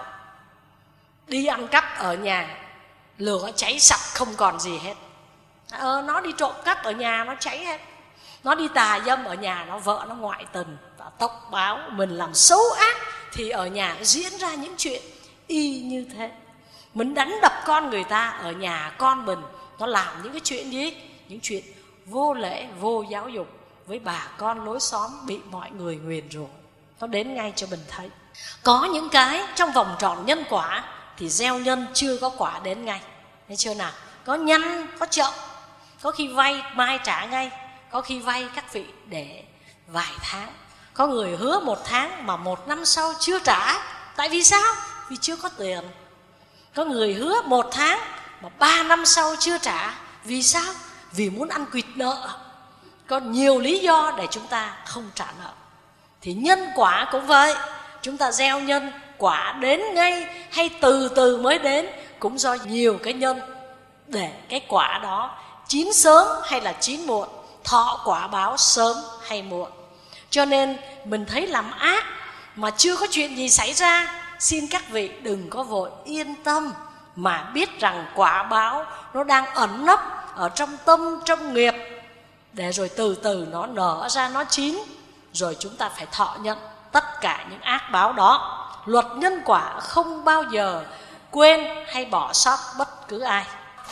S1: Đi ăn cắp ở nhà, lửa cháy sạch không còn gì hết. Nó đi trộm cắp ở nhà nó cháy hết. Nó đi tà dâm ở nhà, nó vợ nó ngoại tình. Và tốc báo. Mình làm xấu ác thì ở nhà diễn ra những chuyện y như thế. Mình đánh đập con người ta, ở nhà con mình nó làm những cái chuyện gì? Những chuyện vô lễ, vô giáo dục, với bà con lối xóm bị mọi người nguyền rủa. Nó đến ngay cho mình thấy. Có những cái trong vòng tròn nhân quả thì gieo nhân chưa có quả đến ngay. Thấy chưa nào? Có nhanh, có chậm. Có khi vay mai trả ngay, có khi vay các vị để vài tháng. Có người hứa 1 tháng mà 1 năm sau chưa trả. Tại vì sao? Vì chưa có tiền. Có người hứa 1 tháng mà 3 năm sau chưa trả. Vì sao? Vì muốn ăn quỵt nợ. Có nhiều lý do để chúng ta không trả nợ. Thì nhân quả cũng vậy. Chúng ta gieo nhân, quả đến ngay hay từ từ mới đến cũng do nhiều cái nhân để cái quả đó chín sớm hay là chín muộn, thọ quả báo sớm hay muộn. Cho nên mình thấy làm ác mà chưa có chuyện gì xảy ra, xin các vị đừng có vội yên tâm, mà biết rằng quả báo nó đang ẩn nấp ở trong tâm, trong nghiệp, để rồi từ từ nó nở ra, nó chín, rồi chúng ta phải thọ nhận tất cả những ác báo đó. Luật nhân quả không bao giờ quên hay bỏ sót bất cứ ai.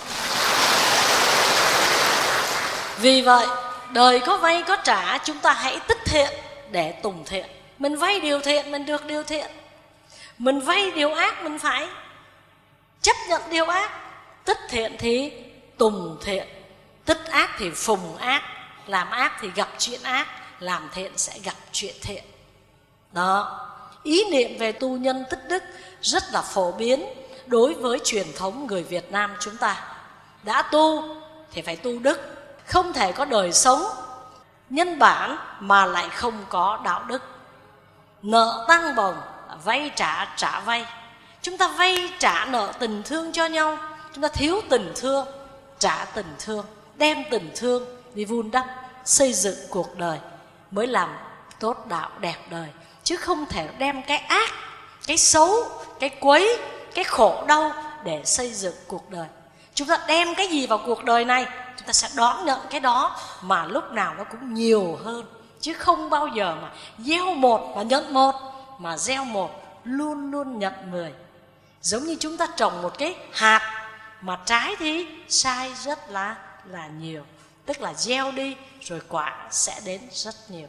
S1: Vì vậy, đời có vay có trả, chúng ta hãy tích thiện để tùng thiện. Mình vay điều thiện, mình được điều thiện. Mình vay điều ác, mình phải chấp nhận điều ác. Tích thiện thì tùng thiện, tích ác thì phùng ác. Làm ác thì gặp chuyện ác, làm thiện sẽ gặp chuyện thiện. Đó, ý niệm về tu nhân tích đức rất là phổ biến đối với truyền thống người Việt Nam chúng ta. Đã tu thì phải tu đức. Không thể có đời sống nhân bản mà lại không có đạo đức. Nợ tăng bồng, vay trả trả vay. Chúng ta vay trả nợ tình thương cho nhau. Chúng ta thiếu tình thương, trả tình thương, đem tình thương đi vun đắp, xây dựng cuộc đời mới làm tốt đạo đẹp đời. Chứ không thể đem cái ác cái xấu, cái quấy, cái khổ đau để xây dựng cuộc đời. Chúng ta đem cái gì vào cuộc đời này, chúng ta sẽ đón nhận cái đó, mà lúc nào nó cũng nhiều hơn. Chứ không bao giờ mà gieo một và nhận một, mà gieo một luôn luôn nhận 10. Giống như chúng ta trồng một cái hạt mà trái thì sai rất là nhiều. Tức là gieo đi rồi quả sẽ đến rất nhiều.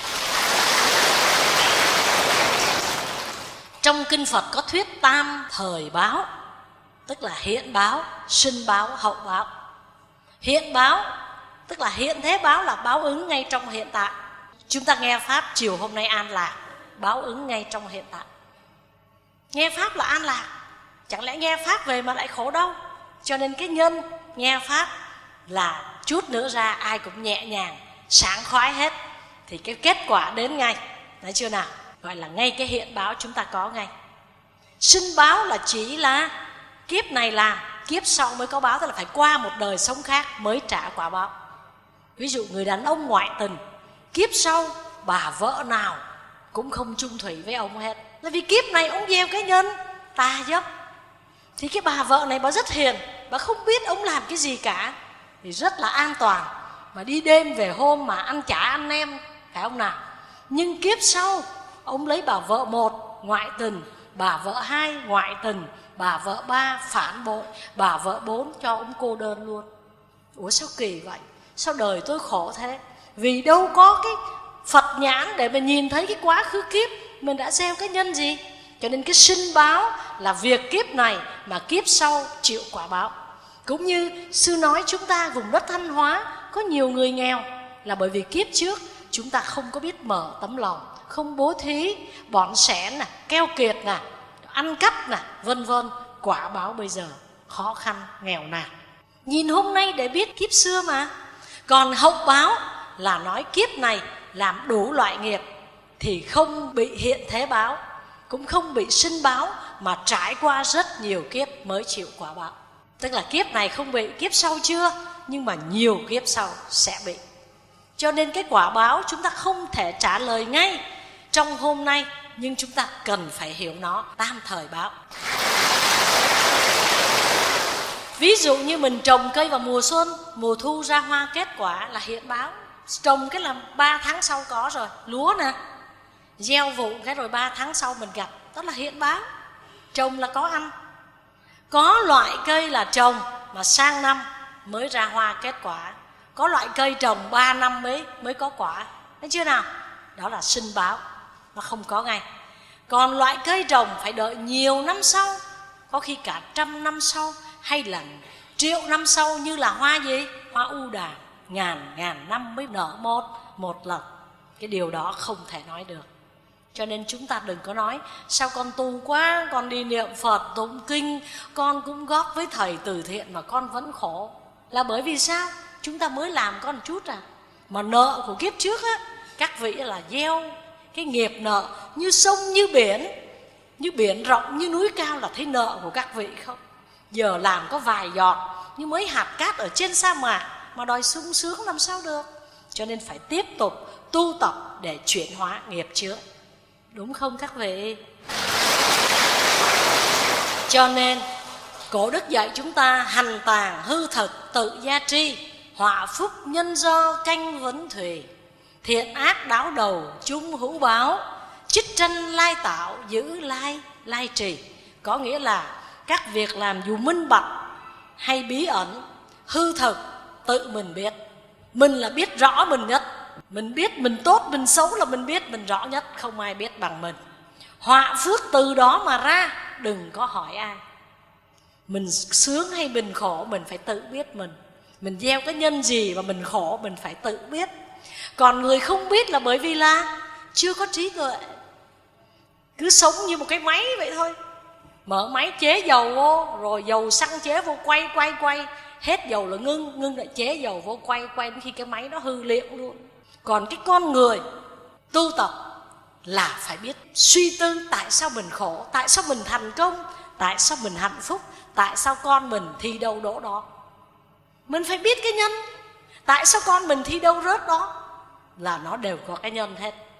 S1: Trong kinh Phật có thuyết tam thời báo, tức là hiện báo, sinh báo, hậu báo. Hiện báo tức là hiện thế báo, là báo ứng ngay trong hiện tại. Chúng ta nghe pháp chiều hôm nay an lạc, báo ứng ngay trong hiện tại. Nghe pháp là an lạc, chẳng lẽ nghe pháp về mà lại khổ đau? Cho nên cái nhân nghe pháp là chút nữa ra ai cũng nhẹ nhàng, sảng khoái hết, thì cái kết quả đến ngay. Thấy chưa nào? Gọi là ngay cái hiện báo chúng ta có ngay. Sinh báo là chỉ là kiếp này làm, kiếp sau mới có báo, tức là phải qua một đời sống khác mới trả quả báo. Ví dụ người đàn ông ngoại tình, kiếp sau bà vợ nào cũng không chung thủy với ông hết, là vì kiếp này ông gieo cái nhân tà dâm. Thì cái bà vợ này bà rất hiền, bà không biết ông làm cái gì cả, thì rất là an toàn, mà đi đêm về hôm mà ăn chả ăn nem, phải không nào? Nhưng kiếp sau ông lấy bà vợ 1 ngoại tình, bà vợ 2 ngoại tình, bà vợ 3 phản bội, bà vợ 4 cho ông cô đơn luôn. Ủa sao kỳ vậy? Sao đời tôi khổ thế? Vì đâu có cái Phật nhãn để mà nhìn thấy cái quá khứ kiếp mình đã gieo cái nhân gì. Cho nên cái sinh báo là việc kiếp này mà kiếp sau chịu quả báo. Cũng như sư nói chúng ta vùng đất Thanh Hóa có nhiều người nghèo, là bởi vì kiếp trước chúng ta không có biết mở tấm lòng, không bố thí, bỏn sẻn nè, keo kiệt nè, ăn cắp nè, vân vân. Quả báo bây giờ khó khăn, nghèo nàn. Nhìn hôm nay để biết kiếp xưa mà. Còn hậu báo là nói kiếp này làm đủ loại nghiệp thì không bị hiện thế báo, cũng không bị sinh báo, mà trải qua rất nhiều kiếp mới chịu quả báo. Tức là kiếp này không bị, kiếp sau chưa, nhưng mà nhiều kiếp sau sẽ bị. Cho nên cái quả báo chúng ta không thể trả lời ngay trong hôm nay, nhưng chúng ta cần phải hiểu nó tam thời báo. Ví dụ như mình trồng cây vào mùa xuân, mùa thu ra hoa kết quả là hiện báo. Trồng cái là 3 tháng sau có rồi. Lúa nè, gieo vụ cái rồi 3 tháng sau mình gặt, đó là hiện báo. Trồng là có ăn. Có loại cây là trồng mà sang năm mới ra hoa kết quả. Có loại cây trồng 3 năm mới có quả. Thấy chưa nào? Đó là sinh báo, nó không có ngay. Còn loại cây trồng phải đợi nhiều năm sau, có khi cả 100 năm sau, hay là 1.000.000 năm sau, như là hoa gì? Hoa u đà, ngàn năm mới nở một lần. Cái điều đó không thể nói được. Cho nên chúng ta đừng có nói sao con tu quá, con đi niệm Phật, tụng kinh, con cũng góp với thầy từ thiện mà con vẫn khổ. Là bởi vì sao? Chúng ta mới làm con chút à. Mà nợ của kiếp trước á, các vị là gieo cái nghiệp nợ như sông như biển rộng như núi cao, là thấy nợ của các vị không? Giờ làm có vài giọt như mấy hạt cát ở trên sa mạc mà đòi sung sướng làm sao được. Cho nên phải tiếp tục tu tập để chuyển hóa nghiệp trước. Đúng không các vị? Cho nên Cổ Đức dạy chúng ta hành tàng hư thực tự gia tri, họa phúc nhân do canh vấn thùy, thiện ác đáo đầu chung hữu báo, chích tranh lai tạo giữ lai trì. Có nghĩa là các việc làm dù minh bạch hay bí ẩn, hư thực tự mình biết. Mình là biết rõ mình nhất. Mình biết mình tốt, mình xấu là mình biết mình rõ nhất, không ai biết bằng mình. Họa phước từ đó mà ra, đừng có hỏi ai. Mình sướng hay mình khổ mình phải tự biết mình. Mình gieo cái nhân gì mà mình khổ mình phải tự biết. Còn người không biết là bởi vì là chưa có trí tuệ, cứ sống như một cái máy vậy thôi. Mở máy chế dầu vô, rồi dầu xăng chế vô quay, hết dầu là ngưng lại chế dầu vô quay đến khi cái máy nó hư liệu luôn. Còn cái con người tu tập là phải biết suy tư tại sao mình khổ, tại sao mình thành công, tại sao mình hạnh phúc, tại sao con mình thi đâu đỗ đó. Mình phải biết cái nhân. Tại sao con mình thi đâu rớt đó, là nó đều có cái nhân hết.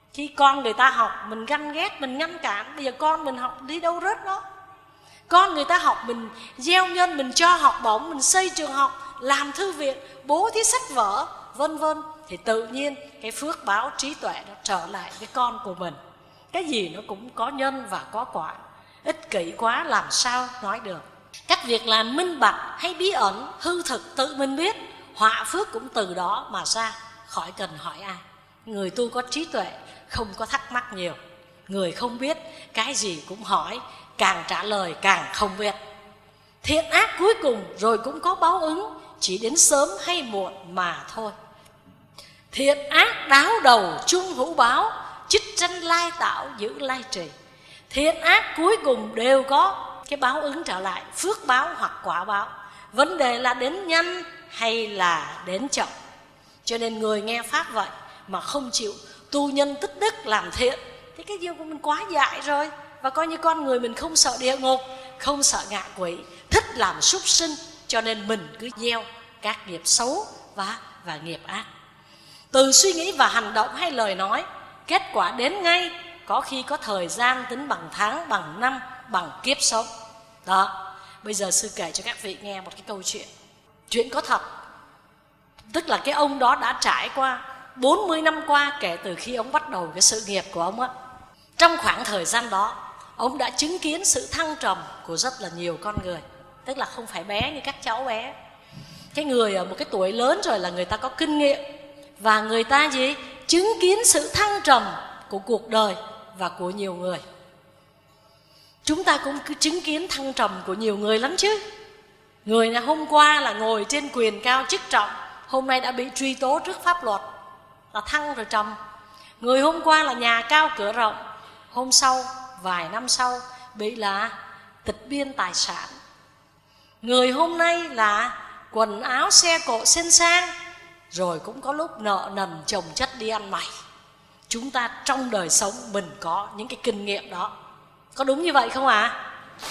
S1: Khi con người ta học mình ganh ghét, mình ngăn cản. Bây giờ con mình học đi đâu rớt đó. Con người ta học mình gieo nhân, mình cho học bổng, mình xây trường học, làm thư viện, bố thí sách vở, vân vân, thì tự nhiên cái phước báo trí tuệ nó trở lại với con của mình. Cái gì nó cũng có nhân và có quả. Ích kỷ quá làm sao nói được. Các việc làm minh bạch hay bí ẩn, hư thực tự mình biết. Họa phước cũng từ đó mà ra, khỏi cần hỏi ai. Người tu có trí tuệ, không có thắc mắc nhiều. Người không biết, cái gì cũng hỏi, càng trả lời càng không biết. Thiện ác cuối cùng rồi cũng có báo ứng, chỉ đến sớm hay muộn mà thôi. Thiện ác đáo đầu chung hữu báo, chích tranh lai tạo giữ lai trì. Thiện ác cuối cùng đều có cái báo ứng trở lại, phước báo hoặc quả báo. Vấn đề là đến nhanh hay là đến chậm. Cho nên người nghe pháp vậy mà không chịu tu nhân tích đức làm thiện thì cái điều của mình quá dại rồi. Và coi như con người mình không sợ địa ngục, không sợ ngạ quỷ, thích làm súc sinh, cho nên mình cứ gieo các nghiệp xấu và nghiệp ác. Từ suy nghĩ và hành động hay lời nói, kết quả đến ngay, có khi có thời gian tính bằng tháng, bằng năm, bằng kiếp sống. Đó, bây giờ sư kể cho các vị nghe một cái câu chuyện. Chuyện có thật. Tức là cái ông đó đã trải qua 40 năm qua kể từ khi ông bắt đầu cái sự nghiệp của ông á. Trong khoảng thời gian đó, ông đã chứng kiến sự thăng trầm của rất là nhiều con người. Tức là không phải bé như các cháu bé. Cái người ở một cái tuổi lớn rồi là người ta có kinh nghiệm. Và người ta gì? Chứng kiến sự thăng trầm của cuộc đời và của nhiều người. Chúng ta cũng cứ chứng kiến thăng trầm của nhiều người lắm chứ. Người này hôm qua là ngồi trên quyền cao chức trọng, hôm nay đã bị truy tố trước pháp luật, là thăng rồi trầm. Người hôm qua là nhà cao cửa rộng, hôm sau, vài năm sau bị là tịch biên tài sản. Người hôm nay là quần áo xe cộ xinh sang, rồi cũng có lúc nợ nần chồng chất đi ăn mày. Chúng ta trong đời sống mình có những cái kinh nghiệm đó. Có đúng như vậy không ạ?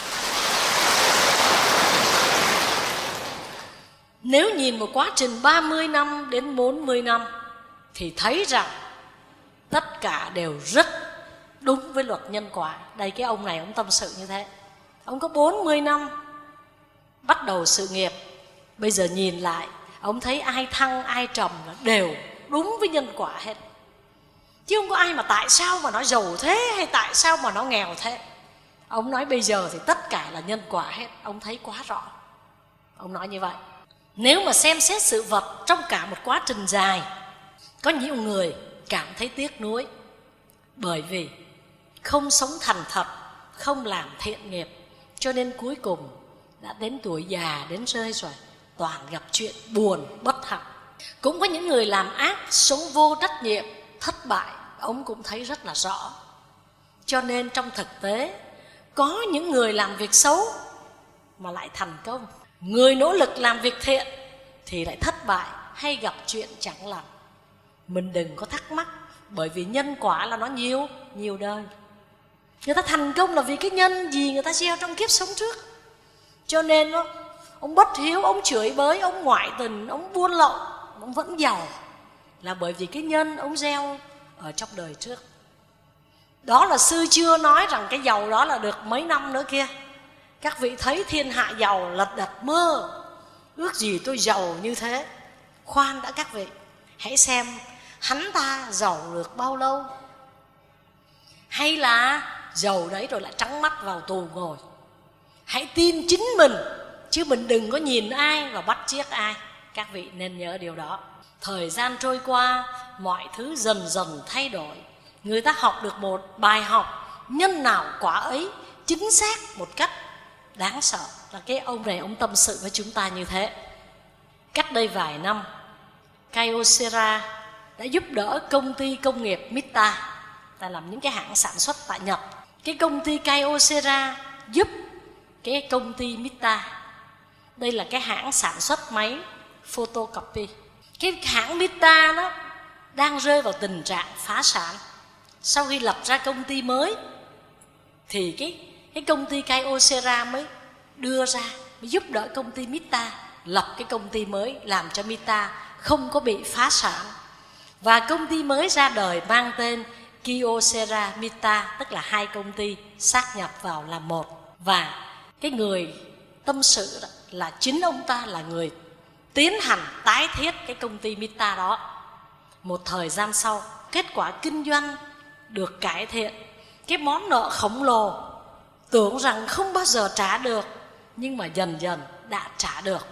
S1: Nếu nhìn một quá trình 30 năm đến 40 năm thì thấy rằng tất cả đều rất đúng với luật nhân quả. Đây cái ông này ông tâm sự như thế. Ông có 40 năm bắt đầu sự nghiệp. Bây giờ nhìn lại, ông thấy ai thăng ai trầm đều đúng với nhân quả hết. Chứ không có ai mà tại sao mà nó giàu thế hay tại sao mà nó nghèo thế. Ông nói bây giờ thì tất cả là nhân quả hết. Ông thấy quá rõ. Ông nói như vậy. Nếu mà xem xét sự vật trong cả một quá trình dài, có nhiều người cảm thấy tiếc nuối, bởi vì không sống thành thật, không làm thiện nghiệp, cho nên cuối cùng đã đến tuổi già đến rơi rồi, toàn gặp chuyện buồn bất hạnh. Cũng có những người làm ác, sống vô trách nhiệm, thất bại, ông cũng thấy rất là rõ. Cho nên trong thực tế, có những người làm việc xấu mà lại thành công, người nỗ lực làm việc thiện thì lại thất bại hay gặp chuyện chẳng lành. Mình đừng có thắc mắc, bởi vì nhân quả là nó nhiều đời. Người ta thành công là vì cái nhân gì người ta gieo trong kiếp sống trước. Cho nên ông bất hiếu, ông chửi bới, ông ngoại tình, ông buôn lậu, ông vẫn giàu, là bởi vì cái nhân ông gieo ở trong đời trước. Đó là sư chưa nói rằng cái giàu đó là được mấy năm nữa kia. Các vị thấy thiên hạ giàu lật đật mơ, ước gì tôi giàu như thế. Khoan đã các vị, hãy xem hắn ta giàu được bao lâu, hay là giàu đấy rồi lại trắng mắt vào tù ngồi. Hãy tin chính mình, chứ mình đừng có nhìn ai và bắt chước ai. Các vị nên nhớ điều đó. Thời gian trôi qua, mọi thứ dần dần thay đổi. Người ta học được một bài học, nhân nào quả ấy, chính xác một cách đáng sợ. Là cái ông này ông tâm sự với chúng ta như thế. Cách đây vài năm, Kyocera đã giúp đỡ công ty công nghiệp Mita, ta làm những cái hãng sản xuất tại Nhật. Cái công ty Kyocera giúp cái công ty Mita, đây là cái hãng sản xuất máy photocopy. Cái hãng Mita nó đang rơi vào tình trạng phá sản. Sau khi lập ra công ty mới thì cái công ty Kyocera mới đưa ra, mới giúp đỡ công ty Mita lập cái công ty mới, làm cho Mita không có bị phá sản. Và công ty mới ra đời mang tên Kyocera Mita, tức là hai công ty sát nhập vào làm một. Và cái người tâm sự đó là chính ông ta là người tiến hành tái thiết cái công ty Mita đó. Một thời gian sau, kết quả kinh doanh được cải thiện. Cái món nợ khổng lồ tưởng rằng không bao giờ trả được, nhưng mà dần dần đã trả được,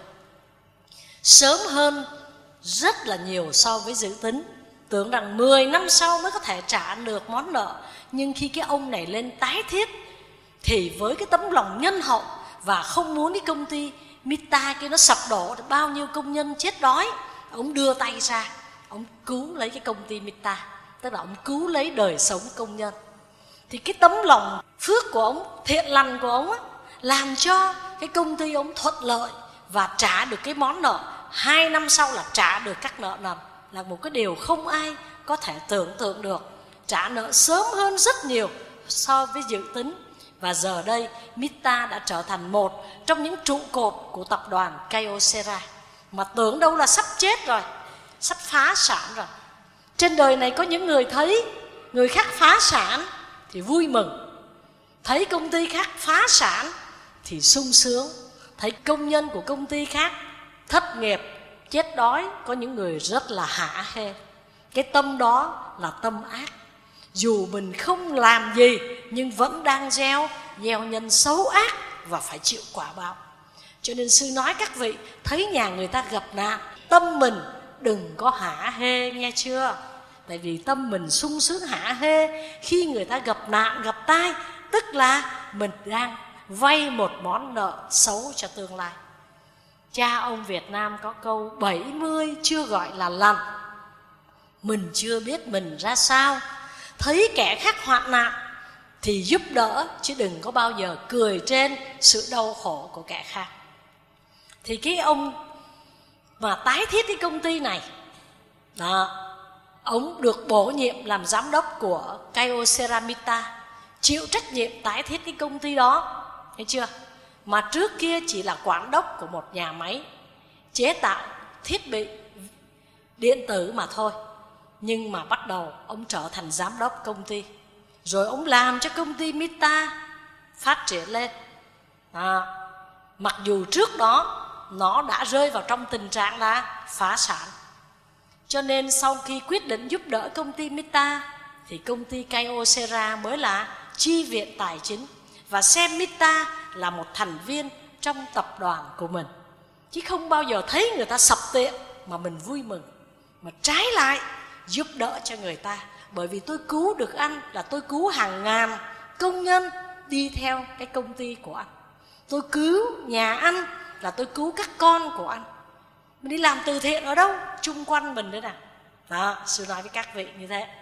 S1: sớm hơn rất là nhiều so với dự tính. Tưởng rằng 10 năm sau mới có thể trả được món nợ. Nhưng khi cái ông này lên tái thiết thì với cái tấm lòng nhân hậu và không muốn cái công ty Mita kia nó sập đổ, bao nhiêu công nhân chết đói, ông đưa tay ra, ông cứu lấy cái công ty Mita, tức là ông cứu lấy đời sống công nhân. Thì cái tấm lòng phước của ông, thiện lành của ông á, làm cho cái công ty ông thuận lợi và trả được cái món nợ. 2 năm sau là trả được các nợ nần, là một cái điều không ai có thể tưởng tượng được. Trả nợ sớm hơn rất nhiều so với dự tính. Và giờ đây Mita đã trở thành một trong những trụ cột của tập đoàn Kyocera, mà tưởng đâu là sắp chết rồi, sắp phá sản rồi. Trên đời này có những người thấy người khác phá sản thì vui mừng, thấy công ty khác phá sản thì sung sướng, thấy công nhân của công ty khác thất nghiệp, chết đói, có những người rất là hả hê. Cái tâm đó là tâm ác. Dù mình không làm gì nhưng vẫn đang gieo nhân xấu ác và phải chịu quả báo. Cho nên sư nói các vị thấy nhà người ta gặp nạn, tâm mình đừng có hả hê, nghe chưa? Tại vì tâm mình sung sướng hả hê khi người ta gặp nạn, gặp tai, tức là mình đang vay một món nợ xấu cho tương lai. Cha ông Việt Nam có câu 70 chưa gọi là lành. Mình chưa biết mình ra sao, thấy kẻ khác hoạn nạn thì giúp đỡ, chứ đừng có bao giờ cười trên sự đau khổ của kẻ khác. Thì cái ông mà tái thiết cái công ty này đó, ông được bổ nhiệm làm giám đốc của Kyocera Mita, chịu trách nhiệm tái thiết cái công ty đó, thấy chưa? Mà trước kia chỉ là quản đốc của một nhà máy chế tạo thiết bị điện tử mà thôi. Nhưng mà bắt đầu ông trở thành giám đốc công ty, rồi ông làm cho công ty Mita phát triển lên. Mặc dù trước đó nó đã rơi vào trong tình trạng là phá sản. Cho nên sau khi quyết định giúp đỡ công ty Mita thì công ty Kyocera mới là chi viện tài chính và xem Mita là một thành viên trong tập đoàn của mình, chứ không bao giờ thấy người ta sập tiệm mà mình vui mừng, mà trái lại giúp đỡ cho người ta. Bởi vì tôi cứu được anh là tôi cứu hàng ngàn công nhân đi theo cái công ty của anh. Tôi cứu nhà anh là tôi cứu các con của anh. Mình đi làm từ thiện ở đâu? Chung quanh mình đấy nè. Đó, sư nói với các vị như thế.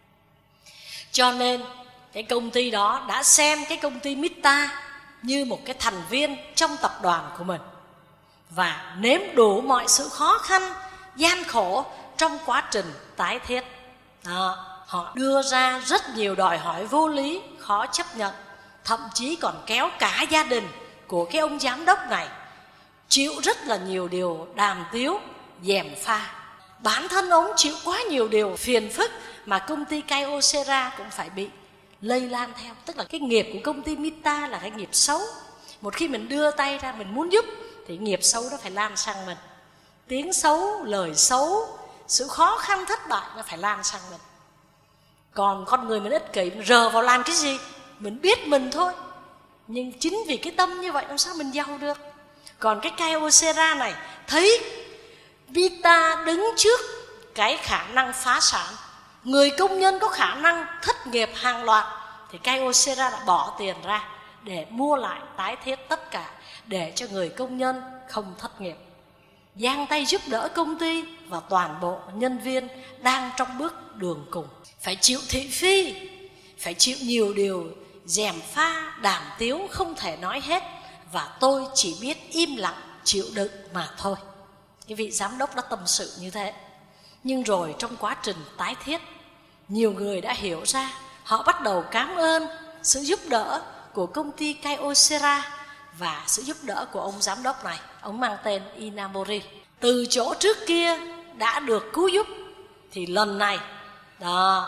S1: Cho nên cái công ty đó đã xem cái công ty Mita như một cái thành viên trong tập đoàn của mình, và nếm đủ mọi sự khó khăn, gian khổ trong quá trình tái thiết. Đó, họ đưa ra rất nhiều đòi hỏi vô lý, khó chấp nhận, thậm chí còn kéo cả gia đình của cái ông giám đốc này chịu rất là nhiều điều đàm tiếu, gièm pha. Bản thân ông chịu quá nhiều điều phiền phức mà công ty Kyocera cũng phải bị lây lan theo. Tức là cái nghiệp của công ty Mita là cái nghiệp xấu. Một khi mình đưa tay ra mình muốn giúp thì nghiệp xấu đó phải lan sang mình. Tiếng xấu, lời xấu, sự khó khăn thất bại nó phải lan sang mình. Còn con người mình ích kỷ, mình rờ vào làm cái gì? Mình biết mình thôi. Nhưng chính vì cái tâm như vậy làm sao mình giàu được. Còn cái Kyocera này thấy Mita đứng trước cái khả năng phá sản, người công nhân có khả năng thất nghiệp hàng loạt, thì Kyocera đã bỏ tiền ra để mua lại, tái thiết tất cả, để cho người công nhân không thất nghiệp, giang tay giúp đỡ công ty và toàn bộ nhân viên đang trong bước đường cùng. Phải chịu thị phi, phải chịu nhiều điều gièm pha, đàm tiếu không thể nói hết, và tôi chỉ biết im lặng chịu đựng mà thôi. Cái vị giám đốc đã tâm sự như thế. Nhưng rồi trong quá trình tái thiết, nhiều người đã hiểu ra, họ bắt đầu cảm ơn sự giúp đỡ của công ty Kyocera và sự giúp đỡ của ông giám đốc này. Ông mang tên Inamori. Từ chỗ trước kia đã được cứu giúp thì lần này đó,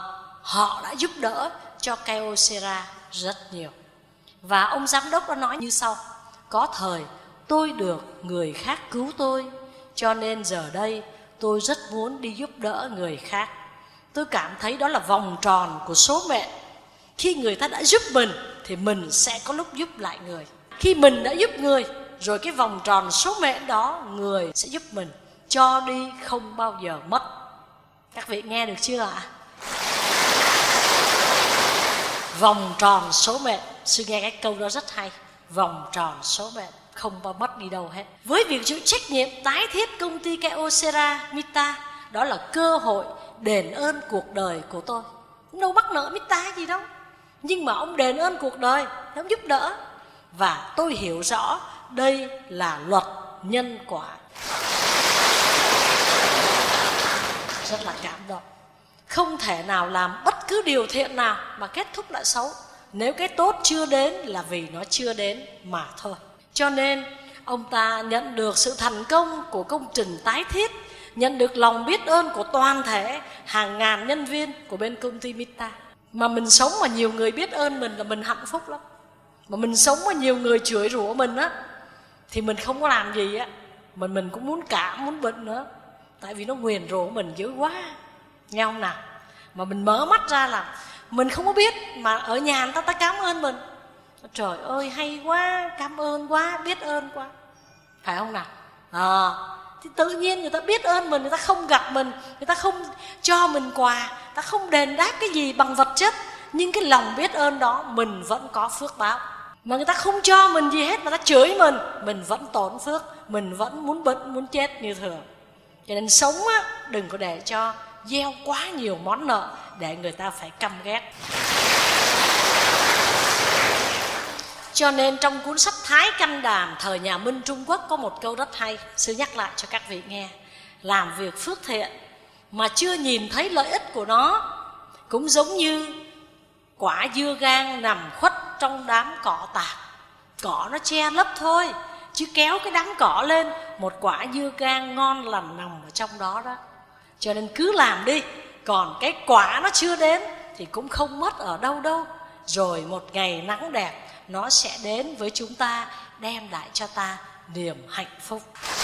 S1: họ đã giúp đỡ cho Kyocera rất nhiều. Và ông giám đốc đã nói như sau: có thời tôi được người khác cứu tôi, cho nên giờ đây tôi rất muốn đi giúp đỡ người khác. Tôi cảm thấy đó là vòng tròn của số mệnh. Khi người ta đã giúp mình thì mình sẽ có lúc giúp lại người. Khi mình đã giúp người, rồi cái vòng tròn số mệnh đó người sẽ giúp mình, cho đi không bao giờ mất. Các vị nghe được chưa ạ? Vòng tròn số mệnh. Sư nghe cái câu đó rất hay. Vòng tròn số mệnh, không bao mất đi đâu hết. Với việc chịu trách nhiệm tái thiết công ty Kyocera Mita, đó là cơ hội đền ơn cuộc đời của tôi. Đâu mắc nợ Mita gì đâu, nhưng mà ông đền ơn cuộc đời, ông giúp đỡ. Và tôi hiểu rõ đây là luật nhân quả. Rất là cảm động. Không thể nào làm bất cứ điều thiện nào mà kết thúc lại xấu. Nếu cái tốt chưa đến là vì nó chưa đến mà thôi. Cho nên ông ta nhận được sự thành công của công trình tái thiết, nhận được lòng biết ơn của toàn thể hàng ngàn nhân viên của bên công ty Mita. Mà mình sống mà nhiều người biết ơn mình là mình hạnh phúc lắm. Mà mình sống mà nhiều người chửi rủa mình á thì mình không có làm gì á, mình cũng muốn cảm, muốn bệnh nữa. Tại vì nó nguyền rủa mình dữ quá, nghe không nào? Mà mình mở mắt ra là mình không có biết, mà ở nhà người ta cảm ơn mình. Trời ơi hay quá, cảm ơn quá, biết ơn quá, phải không nào? Thì tự nhiên người ta biết ơn mình, người ta không gặp mình, người ta không cho mình quà, người ta không đền đáp cái gì bằng vật chất, nhưng cái lòng biết ơn đó mình vẫn có phước báo. Mà người ta không cho mình gì hết, mà ta chửi mình vẫn tổn phước, mình vẫn muốn bệnh, muốn chết như thường. Cho nên sống á, đừng có để cho gieo quá nhiều món nợ để người ta phải căm ghét. Cho nên trong cuốn sách Thái Canh Đàm thời nhà Minh Trung Quốc có một câu rất hay, sư nhắc lại cho các vị nghe. Làm việc phước thiện mà chưa nhìn thấy lợi ích của nó cũng giống như quả dưa gang nằm khuất trong đám cỏ tạp. Cỏ nó che lấp thôi, chứ kéo cái đám cỏ lên, một quả dưa gang ngon lành nằm ở trong đó đó. Cho nên cứ làm đi, còn cái quả nó chưa đến thì cũng không mất ở đâu đâu. Rồi một ngày nắng đẹp nó sẽ đến với chúng ta, đem lại cho ta niềm hạnh phúc.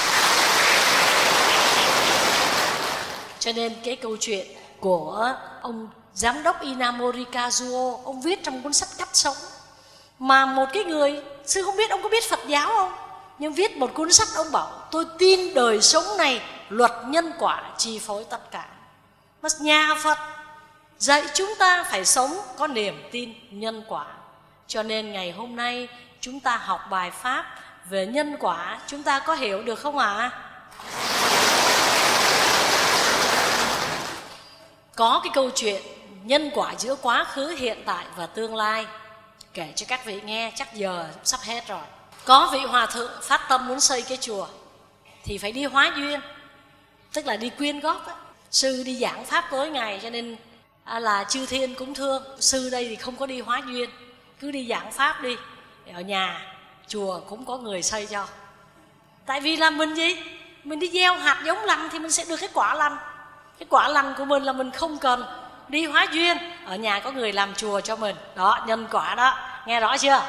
S1: Cho nên cái câu chuyện của ông giám đốc Inamori Kazuo, ông viết trong cuốn sách Cách Sống. Mà một cái người, sư không biết ông có biết Phật giáo không, nhưng viết một cuốn sách ông bảo tôi tin đời sống này luật nhân quả chi phối tất cả. Mà nhà Phật dạy chúng ta phải sống có niềm tin nhân quả. Cho nên ngày hôm nay chúng ta học bài pháp về nhân quả, chúng ta có hiểu được không ạ? Có cái câu chuyện nhân quả giữa quá khứ, hiện tại và tương lai, kể cho các vị nghe, chắc giờ sắp hết rồi. Có vị hòa thượng phát tâm muốn xây cái chùa thì phải đi hóa duyên, tức là đi quyên góp á. Sư đi giảng pháp tối ngày cho nên là chư thiên cũng thương. Sư đây thì không có đi hóa duyên, cứ đi giảng pháp đi, ở nhà chùa cũng có người xây cho. Tại vì là mình gì? Mình đi gieo hạt giống lành thì mình sẽ được cái quả lành. Cái quả lành của mình là mình không cần đi hóa duyên, ở nhà có người làm chùa cho mình. Đó, nhân quả đó, nghe rõ chưa?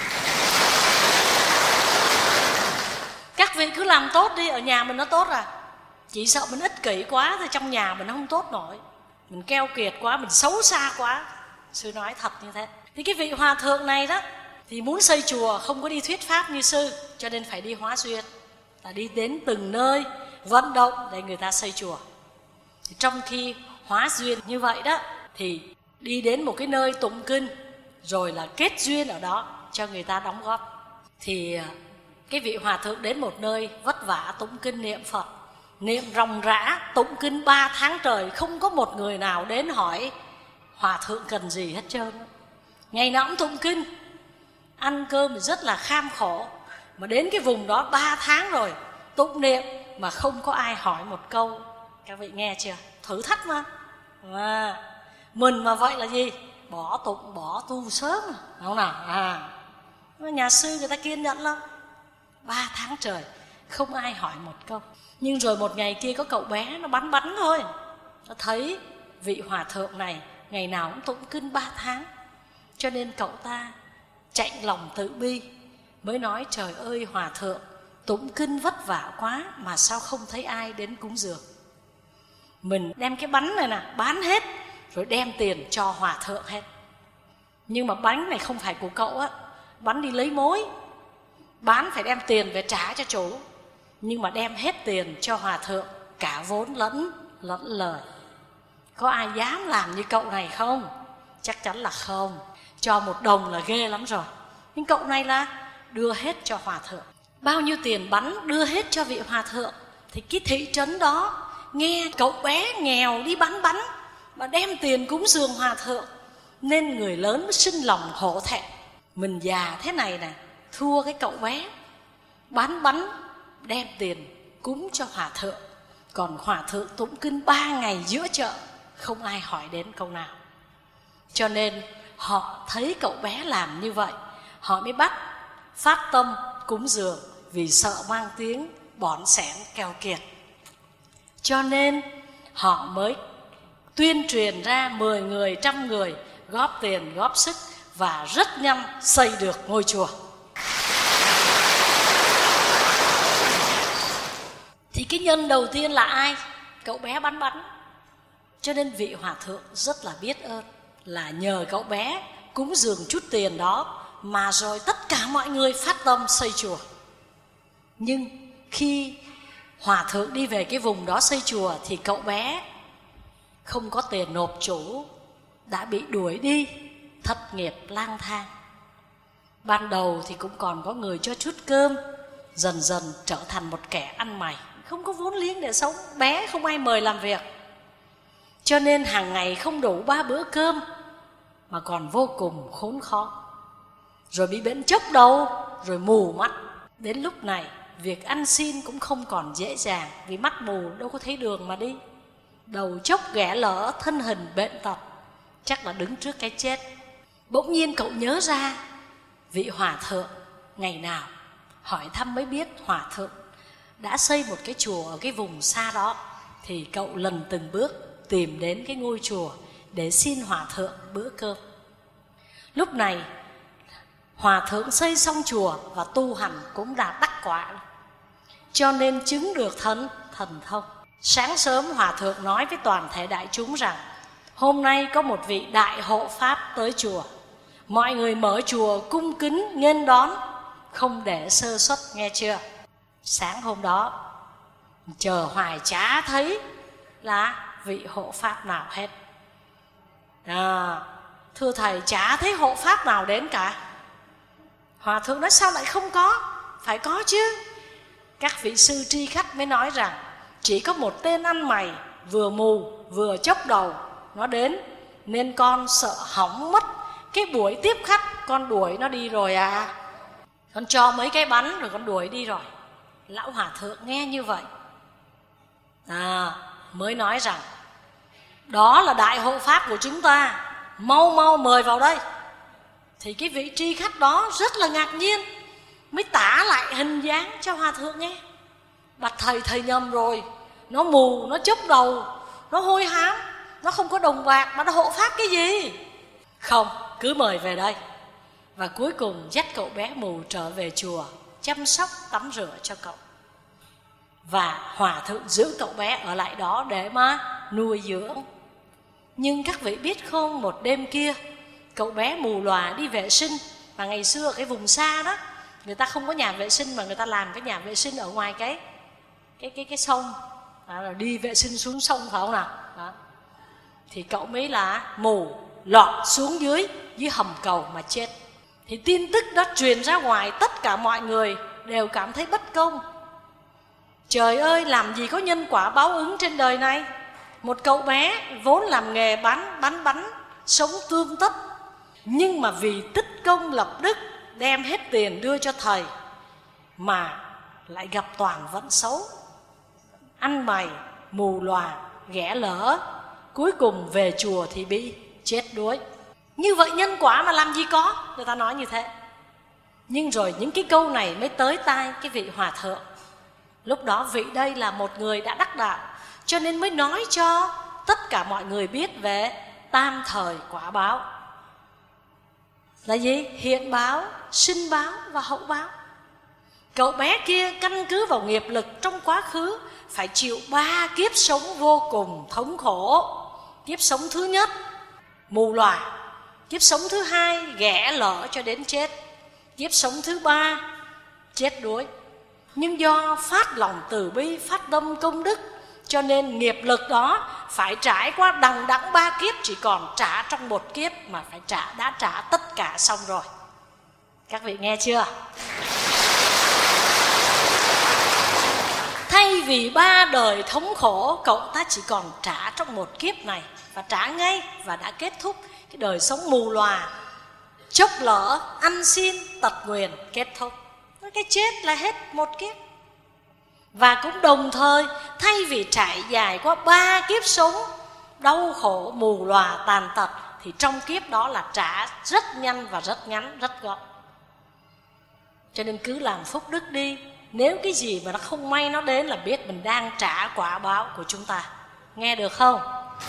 S1: Các vị cứ làm tốt đi, ở nhà mình nó tốt à. Chỉ sợ mình ích kỷ quá thì trong nhà mình nó không tốt nổi, mình keo kiệt quá, mình xấu xa quá. Sư nói thật như thế. Thì cái vị hòa thượng này đó thì muốn xây chùa, không có đi thuyết pháp như sư, cho nên phải đi hóa duyên, là đi đến từng nơi vận động để người ta xây chùa. Thì trong khi hóa duyên như vậy đó thì đi đến một cái nơi tụng kinh, rồi là kết duyên ở đó cho người ta đóng góp. Thì cái vị hòa thượng đến một nơi vất vả tụng kinh niệm Phật, niệm ròng rã tụng kinh 3 tháng trời, không có một người nào đến hỏi hòa thượng cần gì hết trơn. Ngày nào cũng tụng kinh, ăn cơm thì rất là kham khổ. Mà đến cái vùng đó 3 tháng rồi tụng niệm mà không có ai hỏi một câu. Các vị nghe chưa? Thử thách mà. Mình mà vậy là gì? Bỏ tụng, bỏ tu sớm, không nào? Nhà sư người ta kiên nhẫn lắm, 3 tháng trời không ai hỏi một câu. Nhưng rồi một ngày kia có cậu bé nó bắn thôi, nó thấy vị hòa thượng này ngày nào cũng tụng kinh 3 tháng. Cho nên cậu ta chạnh lòng tự bi, mới nói trời ơi hòa thượng, tụng kinh vất vả quá mà sao không thấy ai đến cúng dường. Mình đem cái bánh này nè bán hết rồi đem tiền cho hòa thượng hết. Nhưng mà bánh này không phải của cậu á, bánh đi lấy mối, bán phải đem tiền về trả cho chủ. Nhưng mà đem hết tiền cho hòa thượng, cả vốn lẫn lời. Có ai dám làm như cậu này không? Chắc chắn là không. Cho 1 đồng là ghê lắm rồi. Nhưng cậu này là đưa hết cho hòa thượng. Bao nhiêu tiền bánh đưa hết cho vị hòa thượng. Thì cái thị trấn đó nghe cậu bé nghèo đi bán bánh mà đem tiền cúng dường hòa thượng, nên người lớn mới sinh lòng hổ thẹn. Mình già thế này nè, thua cái cậu bé bán bánh đem tiền cúng cho hòa thượng. Còn hòa thượng tụng kinh 3 ngày giữa chợ, không ai hỏi đến câu nào. Cho nên họ thấy cậu bé làm như vậy, họ mới bắt phát tâm cúng dường, vì sợ mang tiếng bỏn xẻn keo kiệt. Cho nên họ mới tuyên truyền ra 10 người, 100 người góp tiền góp sức, và rất nhanh xây được ngôi chùa. Thì cái nhân đầu tiên là ai? Cậu bé bán bánh. Cho nên vị hòa thượng rất là biết ơn, là nhờ cậu bé cúng dường chút tiền đó mà rồi tất cả mọi người phát tâm xây chùa. Nhưng khi hòa thượng đi về cái vùng đó xây chùa thì cậu bé không có tiền nộp chủ, đã bị đuổi đi, thất nghiệp lang thang. Ban đầu thì cũng còn có người cho chút cơm, dần dần trở thành một kẻ ăn mày, không có vốn liếng để sống, bé không ai mời làm việc. Cho nên hàng ngày không đủ 3 bữa cơm, mà còn vô cùng khốn khó. Rồi bị bệnh chốc đầu, rồi mù mắt. Đến lúc này việc ăn xin cũng không còn dễ dàng, vì mắt mù đâu có thấy đường mà đi. Đầu chốc ghẻ lỡ, thân hình bệnh tật, chắc là đứng trước cái chết. Bỗng nhiên cậu nhớ ra vị hòa thượng ngày nào, hỏi thăm mới biết hòa thượng đã xây một cái chùa ở cái vùng xa đó. Thì cậu lần từng bước tìm đến cái ngôi chùa để xin hòa thượng bữa cơm. Lúc này hòa thượng xây xong chùa và tu hành cũng đã đắc quả, cho nên chứng được thần thông. Sáng sớm hòa thượng nói với toàn thể đại chúng rằng hôm nay có một vị đại hộ pháp tới chùa, mọi người mở chùa cung kính nghênh đón, không để sơ suất, nghe chưa? Sáng hôm đó chờ hoài chả thấy là vị hộ pháp nào hết. Thưa thầy, chả thấy hộ pháp nào đến cả. Hòa thượng nói sao lại không có? Phải có chứ. Các vị sư tri khách mới nói rằng chỉ có một tên ăn mày vừa mù vừa chốc đầu nó đến, nên con sợ hỏng mất cái buổi tiếp khách, con đuổi nó đi rồi à. Con cho mấy cái bánh rồi con đuổi đi rồi. Lão hòa thượng nghe như vậy mới nói rằng đó là đại hộ pháp của chúng ta, mau mau mời vào đây. Thì cái vị tri khách đó rất là ngạc nhiên, mới tả lại hình dáng cho hòa thượng nghe. Bạch thầy, thầy nhầm rồi, nó mù, nó chốc đầu, nó hôi hám, nó không có đồng bạc mà nó hộ pháp cái gì. Không, cứ mời về đây. Và cuối cùng dắt cậu bé mù trở về chùa, chăm sóc tắm rửa cho cậu. Và hòa thượng giữ cậu bé ở lại đó để mà nuôi dưỡng. Nhưng các vị biết không, một đêm kia cậu bé mù lòa đi vệ sinh. Và ngày xưa ở cái vùng xa đó, người ta không có nhà vệ sinh, mà người ta làm cái nhà vệ sinh ở ngoài cái sông. Rồi đi vệ sinh xuống sông phải không nào? Đó. Thì cậu mới là mù lọt xuống dưới hầm cầu mà chết. Thì tin tức đó truyền ra ngoài, tất cả mọi người đều cảm thấy bất công. Trời ơi, làm gì có nhân quả báo ứng trên đời này. Một cậu bé vốn làm nghề bán bánh, sống tươm tất, nhưng mà vì tích công lập đức, đem hết tiền đưa cho thầy, mà lại gặp toàn vận xấu, ăn mày, mù lòa, ghẻ lỡ, cuối cùng về chùa thì bị chết đuối. Như vậy nhân quả mà làm gì có, người ta nói như thế. Nhưng rồi những cái câu này mới tới tai cái vị hòa thượng. Lúc đó vị đây là một người đã đắc đạo, cho nên mới nói cho tất cả mọi người biết về tam thời quả báo. Là gì? Hiện báo, sinh báo và hậu báo. Cậu bé kia căn cứ vào nghiệp lực trong quá khứ phải chịu 3 kiếp sống vô cùng thống khổ. Kiếp sống thứ nhất, mù lòa. Kiếp sống thứ hai, ghẻ lở cho đến chết. Kiếp sống thứ ba, chết đuối. Nhưng do phát lòng từ bi, phát tâm công đức, cho nên nghiệp lực đó phải trải qua đằng đẵng 3 kiếp, chỉ còn trả trong 1 kiếp mà phải đã trả tất cả xong rồi. Các vị nghe chưa? Thay vì 3 đời thống khổ, cậu ta chỉ còn trả trong 1 kiếp này, và trả ngay, và đã kết thúc cái đời sống mù lòa, chốc lỡ, ăn xin, tật nguyền, kết thúc. Cái chết là hết 1 kiếp. Và cũng đồng thời, thay vì trải dài qua 3 kiếp sống đau khổ, mù lòa, tàn tật, thì trong kiếp đó là trả rất nhanh và rất ngắn, rất gọn. Cho nên cứ làm phúc đức đi. Nếu cái gì mà nó không may nó đến là biết mình đang trả quả báo của chúng ta. Nghe được không?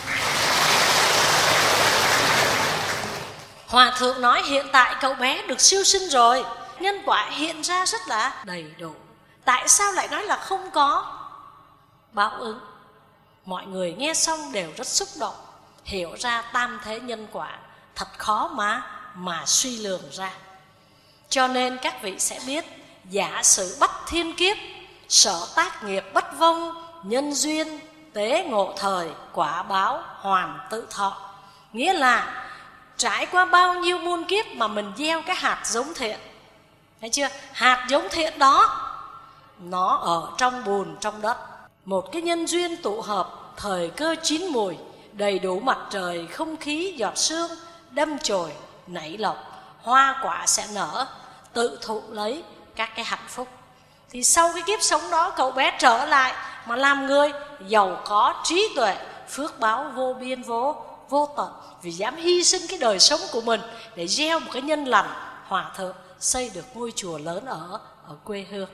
S1: Hòa thượng nói hiện tại cậu bé được siêu sinh rồi, nhân quả hiện ra rất là đầy đủ. Tại sao lại nói là không có báo ứng? Mọi người nghe xong đều rất xúc động, hiểu ra tam thế nhân quả thật khó mà suy lường ra. Cho nên các vị sẽ biết, giả sử bắt thiên kiếp, sở tác nghiệp bất vong, nhân duyên tế ngộ thời, quả báo hoàn tự thọ. Nghĩa là trải qua bao nhiêu muôn kiếp mà mình gieo cái hạt giống thiện. Thấy chưa? Hạt giống thiện đó nó ở trong bùn, trong đất. Một cái nhân duyên tụ hợp, thời cơ chín mùi, đầy đủ mặt trời, không khí, giọt sương, đâm chồi, nảy lộc, hoa quả sẽ nở, tự thụ lấy các cái hạnh phúc. Thì sau cái kiếp sống đó, cậu bé trở lại mà làm người giàu có, trí tuệ, phước báo vô biên vô tận, vì dám hy sinh cái đời sống của mình để gieo một cái nhân lành. Hòa thượng xây được ngôi chùa lớn ở quê hương.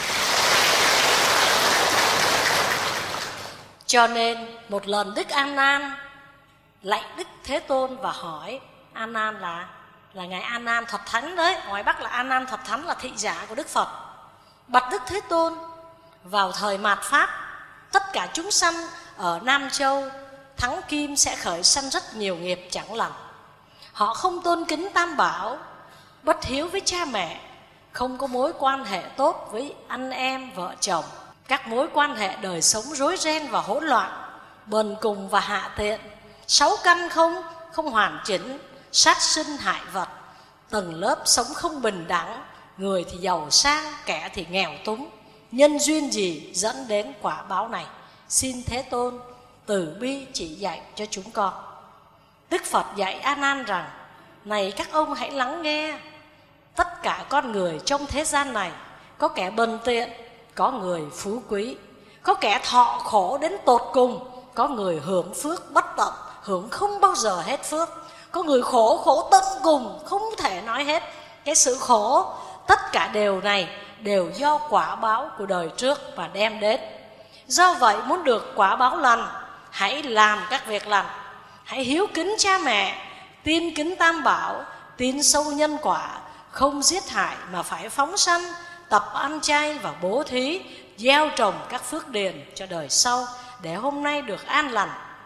S1: Cho nên một lần Đức A Nan lạy Đức Thế Tôn và hỏi, A Nan là ngài A Nan Thập Thánh đấy, ngoài Bắc là A Nan Thập Thánh, là thị giả của Đức Phật. Bạch Đức Thế Tôn, vào thời mạt Pháp, tất cả chúng sanh ở Nam Châu Thắng Kim sẽ khởi sanh rất nhiều nghiệp chẳng lành. Họ không tôn kính Tam Bảo, bất hiếu với cha mẹ, không có mối quan hệ tốt với anh em, vợ chồng, các mối quan hệ đời sống rối ren và hỗn loạn, bần cùng và hạ tiện, 6 căn không hoàn chỉnh, sát sinh hại vật, tầng lớp sống không bình đẳng, người thì giàu sang, kẻ thì nghèo túng. Nhân duyên gì dẫn đến quả báo này? Xin Thế Tôn từ bi chỉ dạy cho chúng con. Đức Phật dạy A Nan rằng, này các ông hãy lắng nghe. Tất cả con người trong thế gian này, có kẻ bần tiện, có người phú quý, có kẻ thọ khổ đến tột cùng, có người hưởng phước bất tận, hưởng không bao giờ hết phước, có người khổ tận cùng, không thể nói hết cái sự khổ. Tất cả điều này đều do quả báo của đời trước mà đem đến. Do vậy muốn được quả báo lành, hãy làm các việc lành, hãy hiếu kính cha mẹ, tin kính Tam Bảo, tin sâu nhân quả, không giết hại mà phải phóng sanh, tập ăn chay và bố thí, gieo trồng các phước điền cho đời sau, để hôm nay được an lành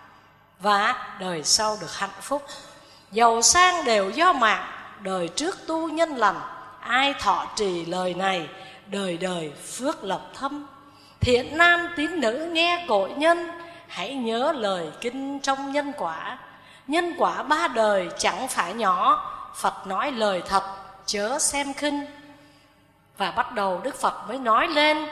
S1: và đời sau được hạnh phúc. Giàu sang đều do mạng, đời trước tu nhân lành, ai thọ trì lời này, đời đời phước lộc thâm. Thiện nam tín nữ nghe cội nhân, hãy nhớ lời kinh trong nhân quả. Nhân quả 3 đời chẳng phải nhỏ, Phật nói lời thật, chớ xem khinh. Và bắt đầu Đức Phật mới nói lên,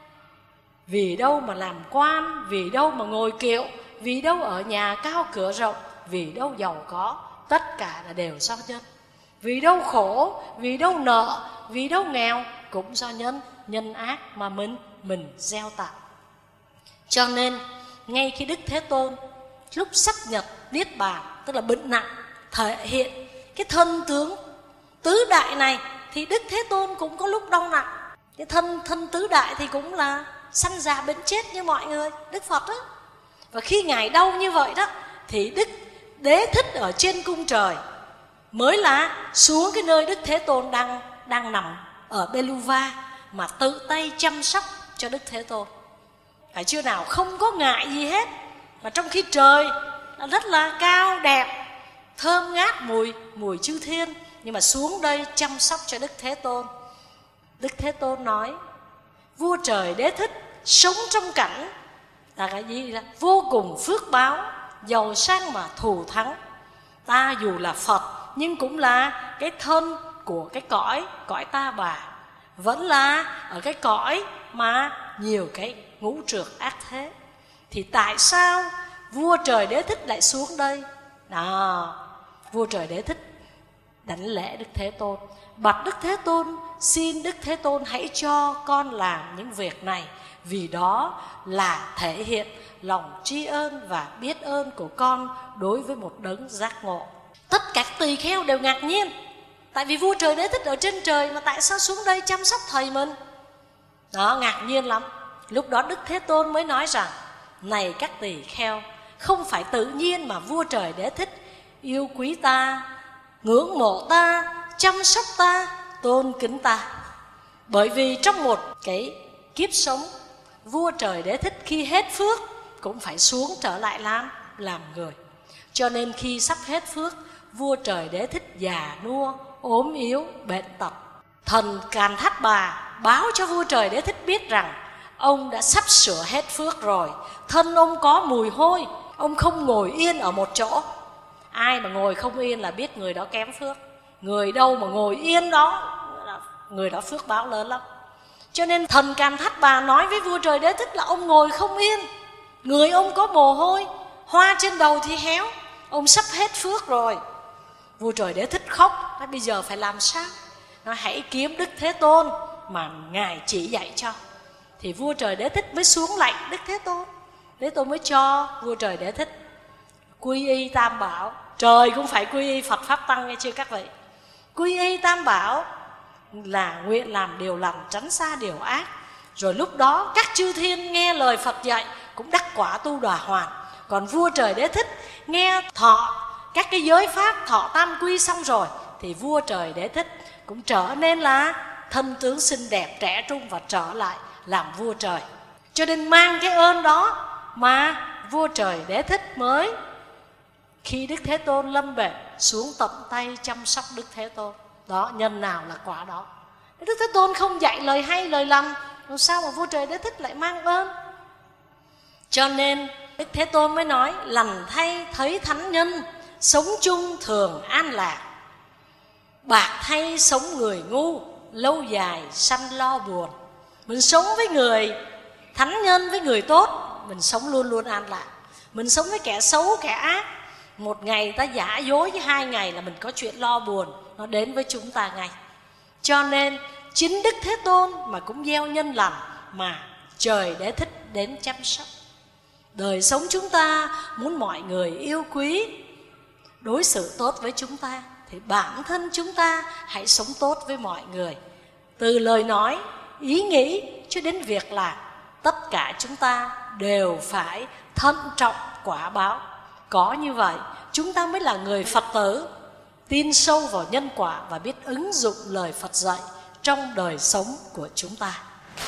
S1: vì đâu mà làm quan, vì đâu mà ngồi kiệu, vì đâu ở nhà cao cửa rộng, vì đâu giàu có, tất cả là đều do nhân. Vì đâu khổ, vì đâu nợ, vì đâu nghèo, cũng do nhân ác mà mình gieo tạo. Cho nên ngay khi Đức Thế Tôn lúc sắp nhập niết bàn, tức là bệnh nặng, thể hiện cái thân tướng tứ đại này, thì Đức Thế Tôn cũng có lúc đau nặng. Cái thân tứ đại thì cũng là sanh già bệnh chết như mọi người, Đức Phật đó. Và khi Ngài đau như vậy đó, thì Đức Đế Thích ở trên cung trời mới là xuống cái nơi Đức Thế Tôn đang nằm ở Beluva mà tự tay chăm sóc cho Đức Thế Tôn. Phải chưa nào? Không có ngại gì hết. Mà trong khi trời rất là cao đẹp, thơm ngát mùi chư thiên, nhưng mà xuống đây chăm sóc cho Đức Thế Tôn. Đức Thế Tôn nói: vua trời Đế Thích sống trong cảnh là cái gì? Là vô cùng phước báo, giàu sang mà thù thắng. Ta dù là Phật nhưng cũng là cái thân của cái cõi ta bà, vẫn là ở cái cõi mà nhiều cái ngũ trược ác thế. Thì tại sao vua trời Đế Thích lại xuống đây? Vua trời Đế Thích đảnh lễ Đức Thế Tôn, bạch Đức Thế Tôn: xin Đức Thế Tôn hãy cho con làm những việc này, vì đó là thể hiện lòng tri ân và biết ơn của con đối với một đấng giác ngộ. Tất cả các tỳ kheo đều ngạc nhiên, tại vì vua trời Đế Thích ở trên trời mà tại sao xuống đây chăm sóc thầy mình? Đó, ngạc nhiên lắm. Lúc đó Đức Thế Tôn mới nói rằng: này các tỳ kheo, không phải tự nhiên mà vua trời Đế Thích yêu quý ta, ngưỡng mộ ta, chăm sóc ta, tôn kính ta. Bởi vì trong một cái kiếp sống, vua trời Đế Thích khi hết phước cũng phải xuống trở lại làm người. Cho nên khi sắp hết phước, vua trời Đế Thích già nua, ốm yếu, bệnh tật. Thần Càn Thát Bà báo cho vua trời Đế Thích biết rằng ông đã sắp sửa hết phước rồi. Thân ông có mùi hôi, ông không ngồi yên ở một chỗ. Ai mà ngồi không yên là biết người đó kém phước. Người đâu mà ngồi yên đó, người đó phước báo lớn lắm. Cho nên thần Càn Thát Bà nói với vua trời Đế Thích là ông ngồi không yên, người ông có mồ hôi, hoa trên đầu thì héo, ông sắp hết phước rồi. Vua trời Đế Thích khóc, nói bây giờ phải làm sao? Nói hãy kiếm Đức Thế Tôn mà Ngài chỉ dạy cho. Thì vua trời Đế Thích mới xuống lạy Đức Thế Tôn. Thế Tôn mới cho vua trời Đế Thích quy y Tam Bảo. Trời cũng phải quy y Phật Pháp Tăng, nghe chưa các vị? Quy y Tam Bảo là nguyện làm điều lành, tránh xa điều ác. Rồi lúc đó các chư thiên nghe lời Phật dạy cũng đắc quả tu đà hoàn. Còn vua trời Đế Thích nghe thọ các cái giới pháp, thọ tam quy xong rồi, thì vua trời Đế Thích cũng trở nên là thân tướng xinh đẹp, trẻ trung và trở lại làm vua trời. Cho nên mang cái ơn đó mà vua trời Đế Thích mới khi Đức Thế Tôn lâm bệnh xuống tận tay chăm sóc Đức Thế Tôn. Đó, nhân nào là quả đó. Đức Thế Tôn không dạy lời hay lời lành, làm sao mà vua trời Đế Thích lại mang ơn? Cho nên Đức Thế Tôn mới nói: lành thay thấy thánh nhân, sống chung thường an lạc. Bạc thay sống người ngu, lâu dài sanh lo buồn. Mình sống với người thánh nhân, với người tốt, mình sống luôn luôn an lạc. Mình sống với kẻ xấu, kẻ ác, một ngày ta giả dối với 2 ngày là mình có chuyện lo buồn, nó đến với chúng ta ngay. Cho nên chính Đức Thế Tôn mà cũng gieo nhân lành mà trời Đế Thích đến chăm sóc. Đời sống chúng ta muốn mọi người yêu quý, đối xử tốt với chúng ta, thì bản thân chúng ta hãy sống tốt với mọi người. Từ lời nói, ý nghĩ cho đến việc làm, tất cả chúng ta đều phải thận trọng quả báo. Có như vậy chúng ta mới là người Phật tử, tin sâu vào nhân quả và biết ứng dụng lời Phật dạy trong đời sống của chúng ta.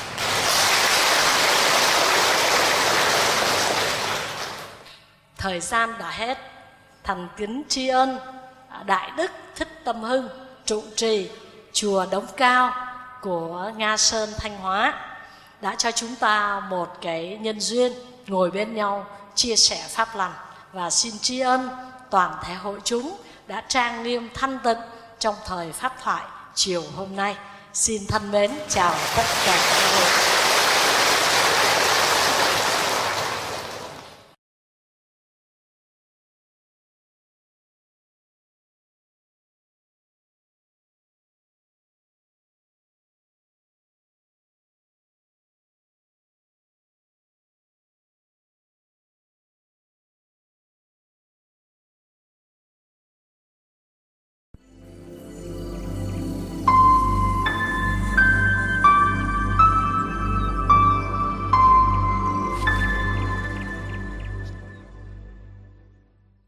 S1: Thời gian đã hết. Thành kính tri ân Đại Đức Thích Tâm Hưng, trụ trì chùa Đống Cao của Nga Sơn, Thanh Hóa, đã cho chúng ta một cái nhân duyên ngồi bên nhau chia sẻ pháp lành. Và xin tri ân toàn thể hội chúng đã trang nghiêm thanh tịnh trong thời pháp thoại chiều hôm nay. Xin thân mến chào tất cả các vị.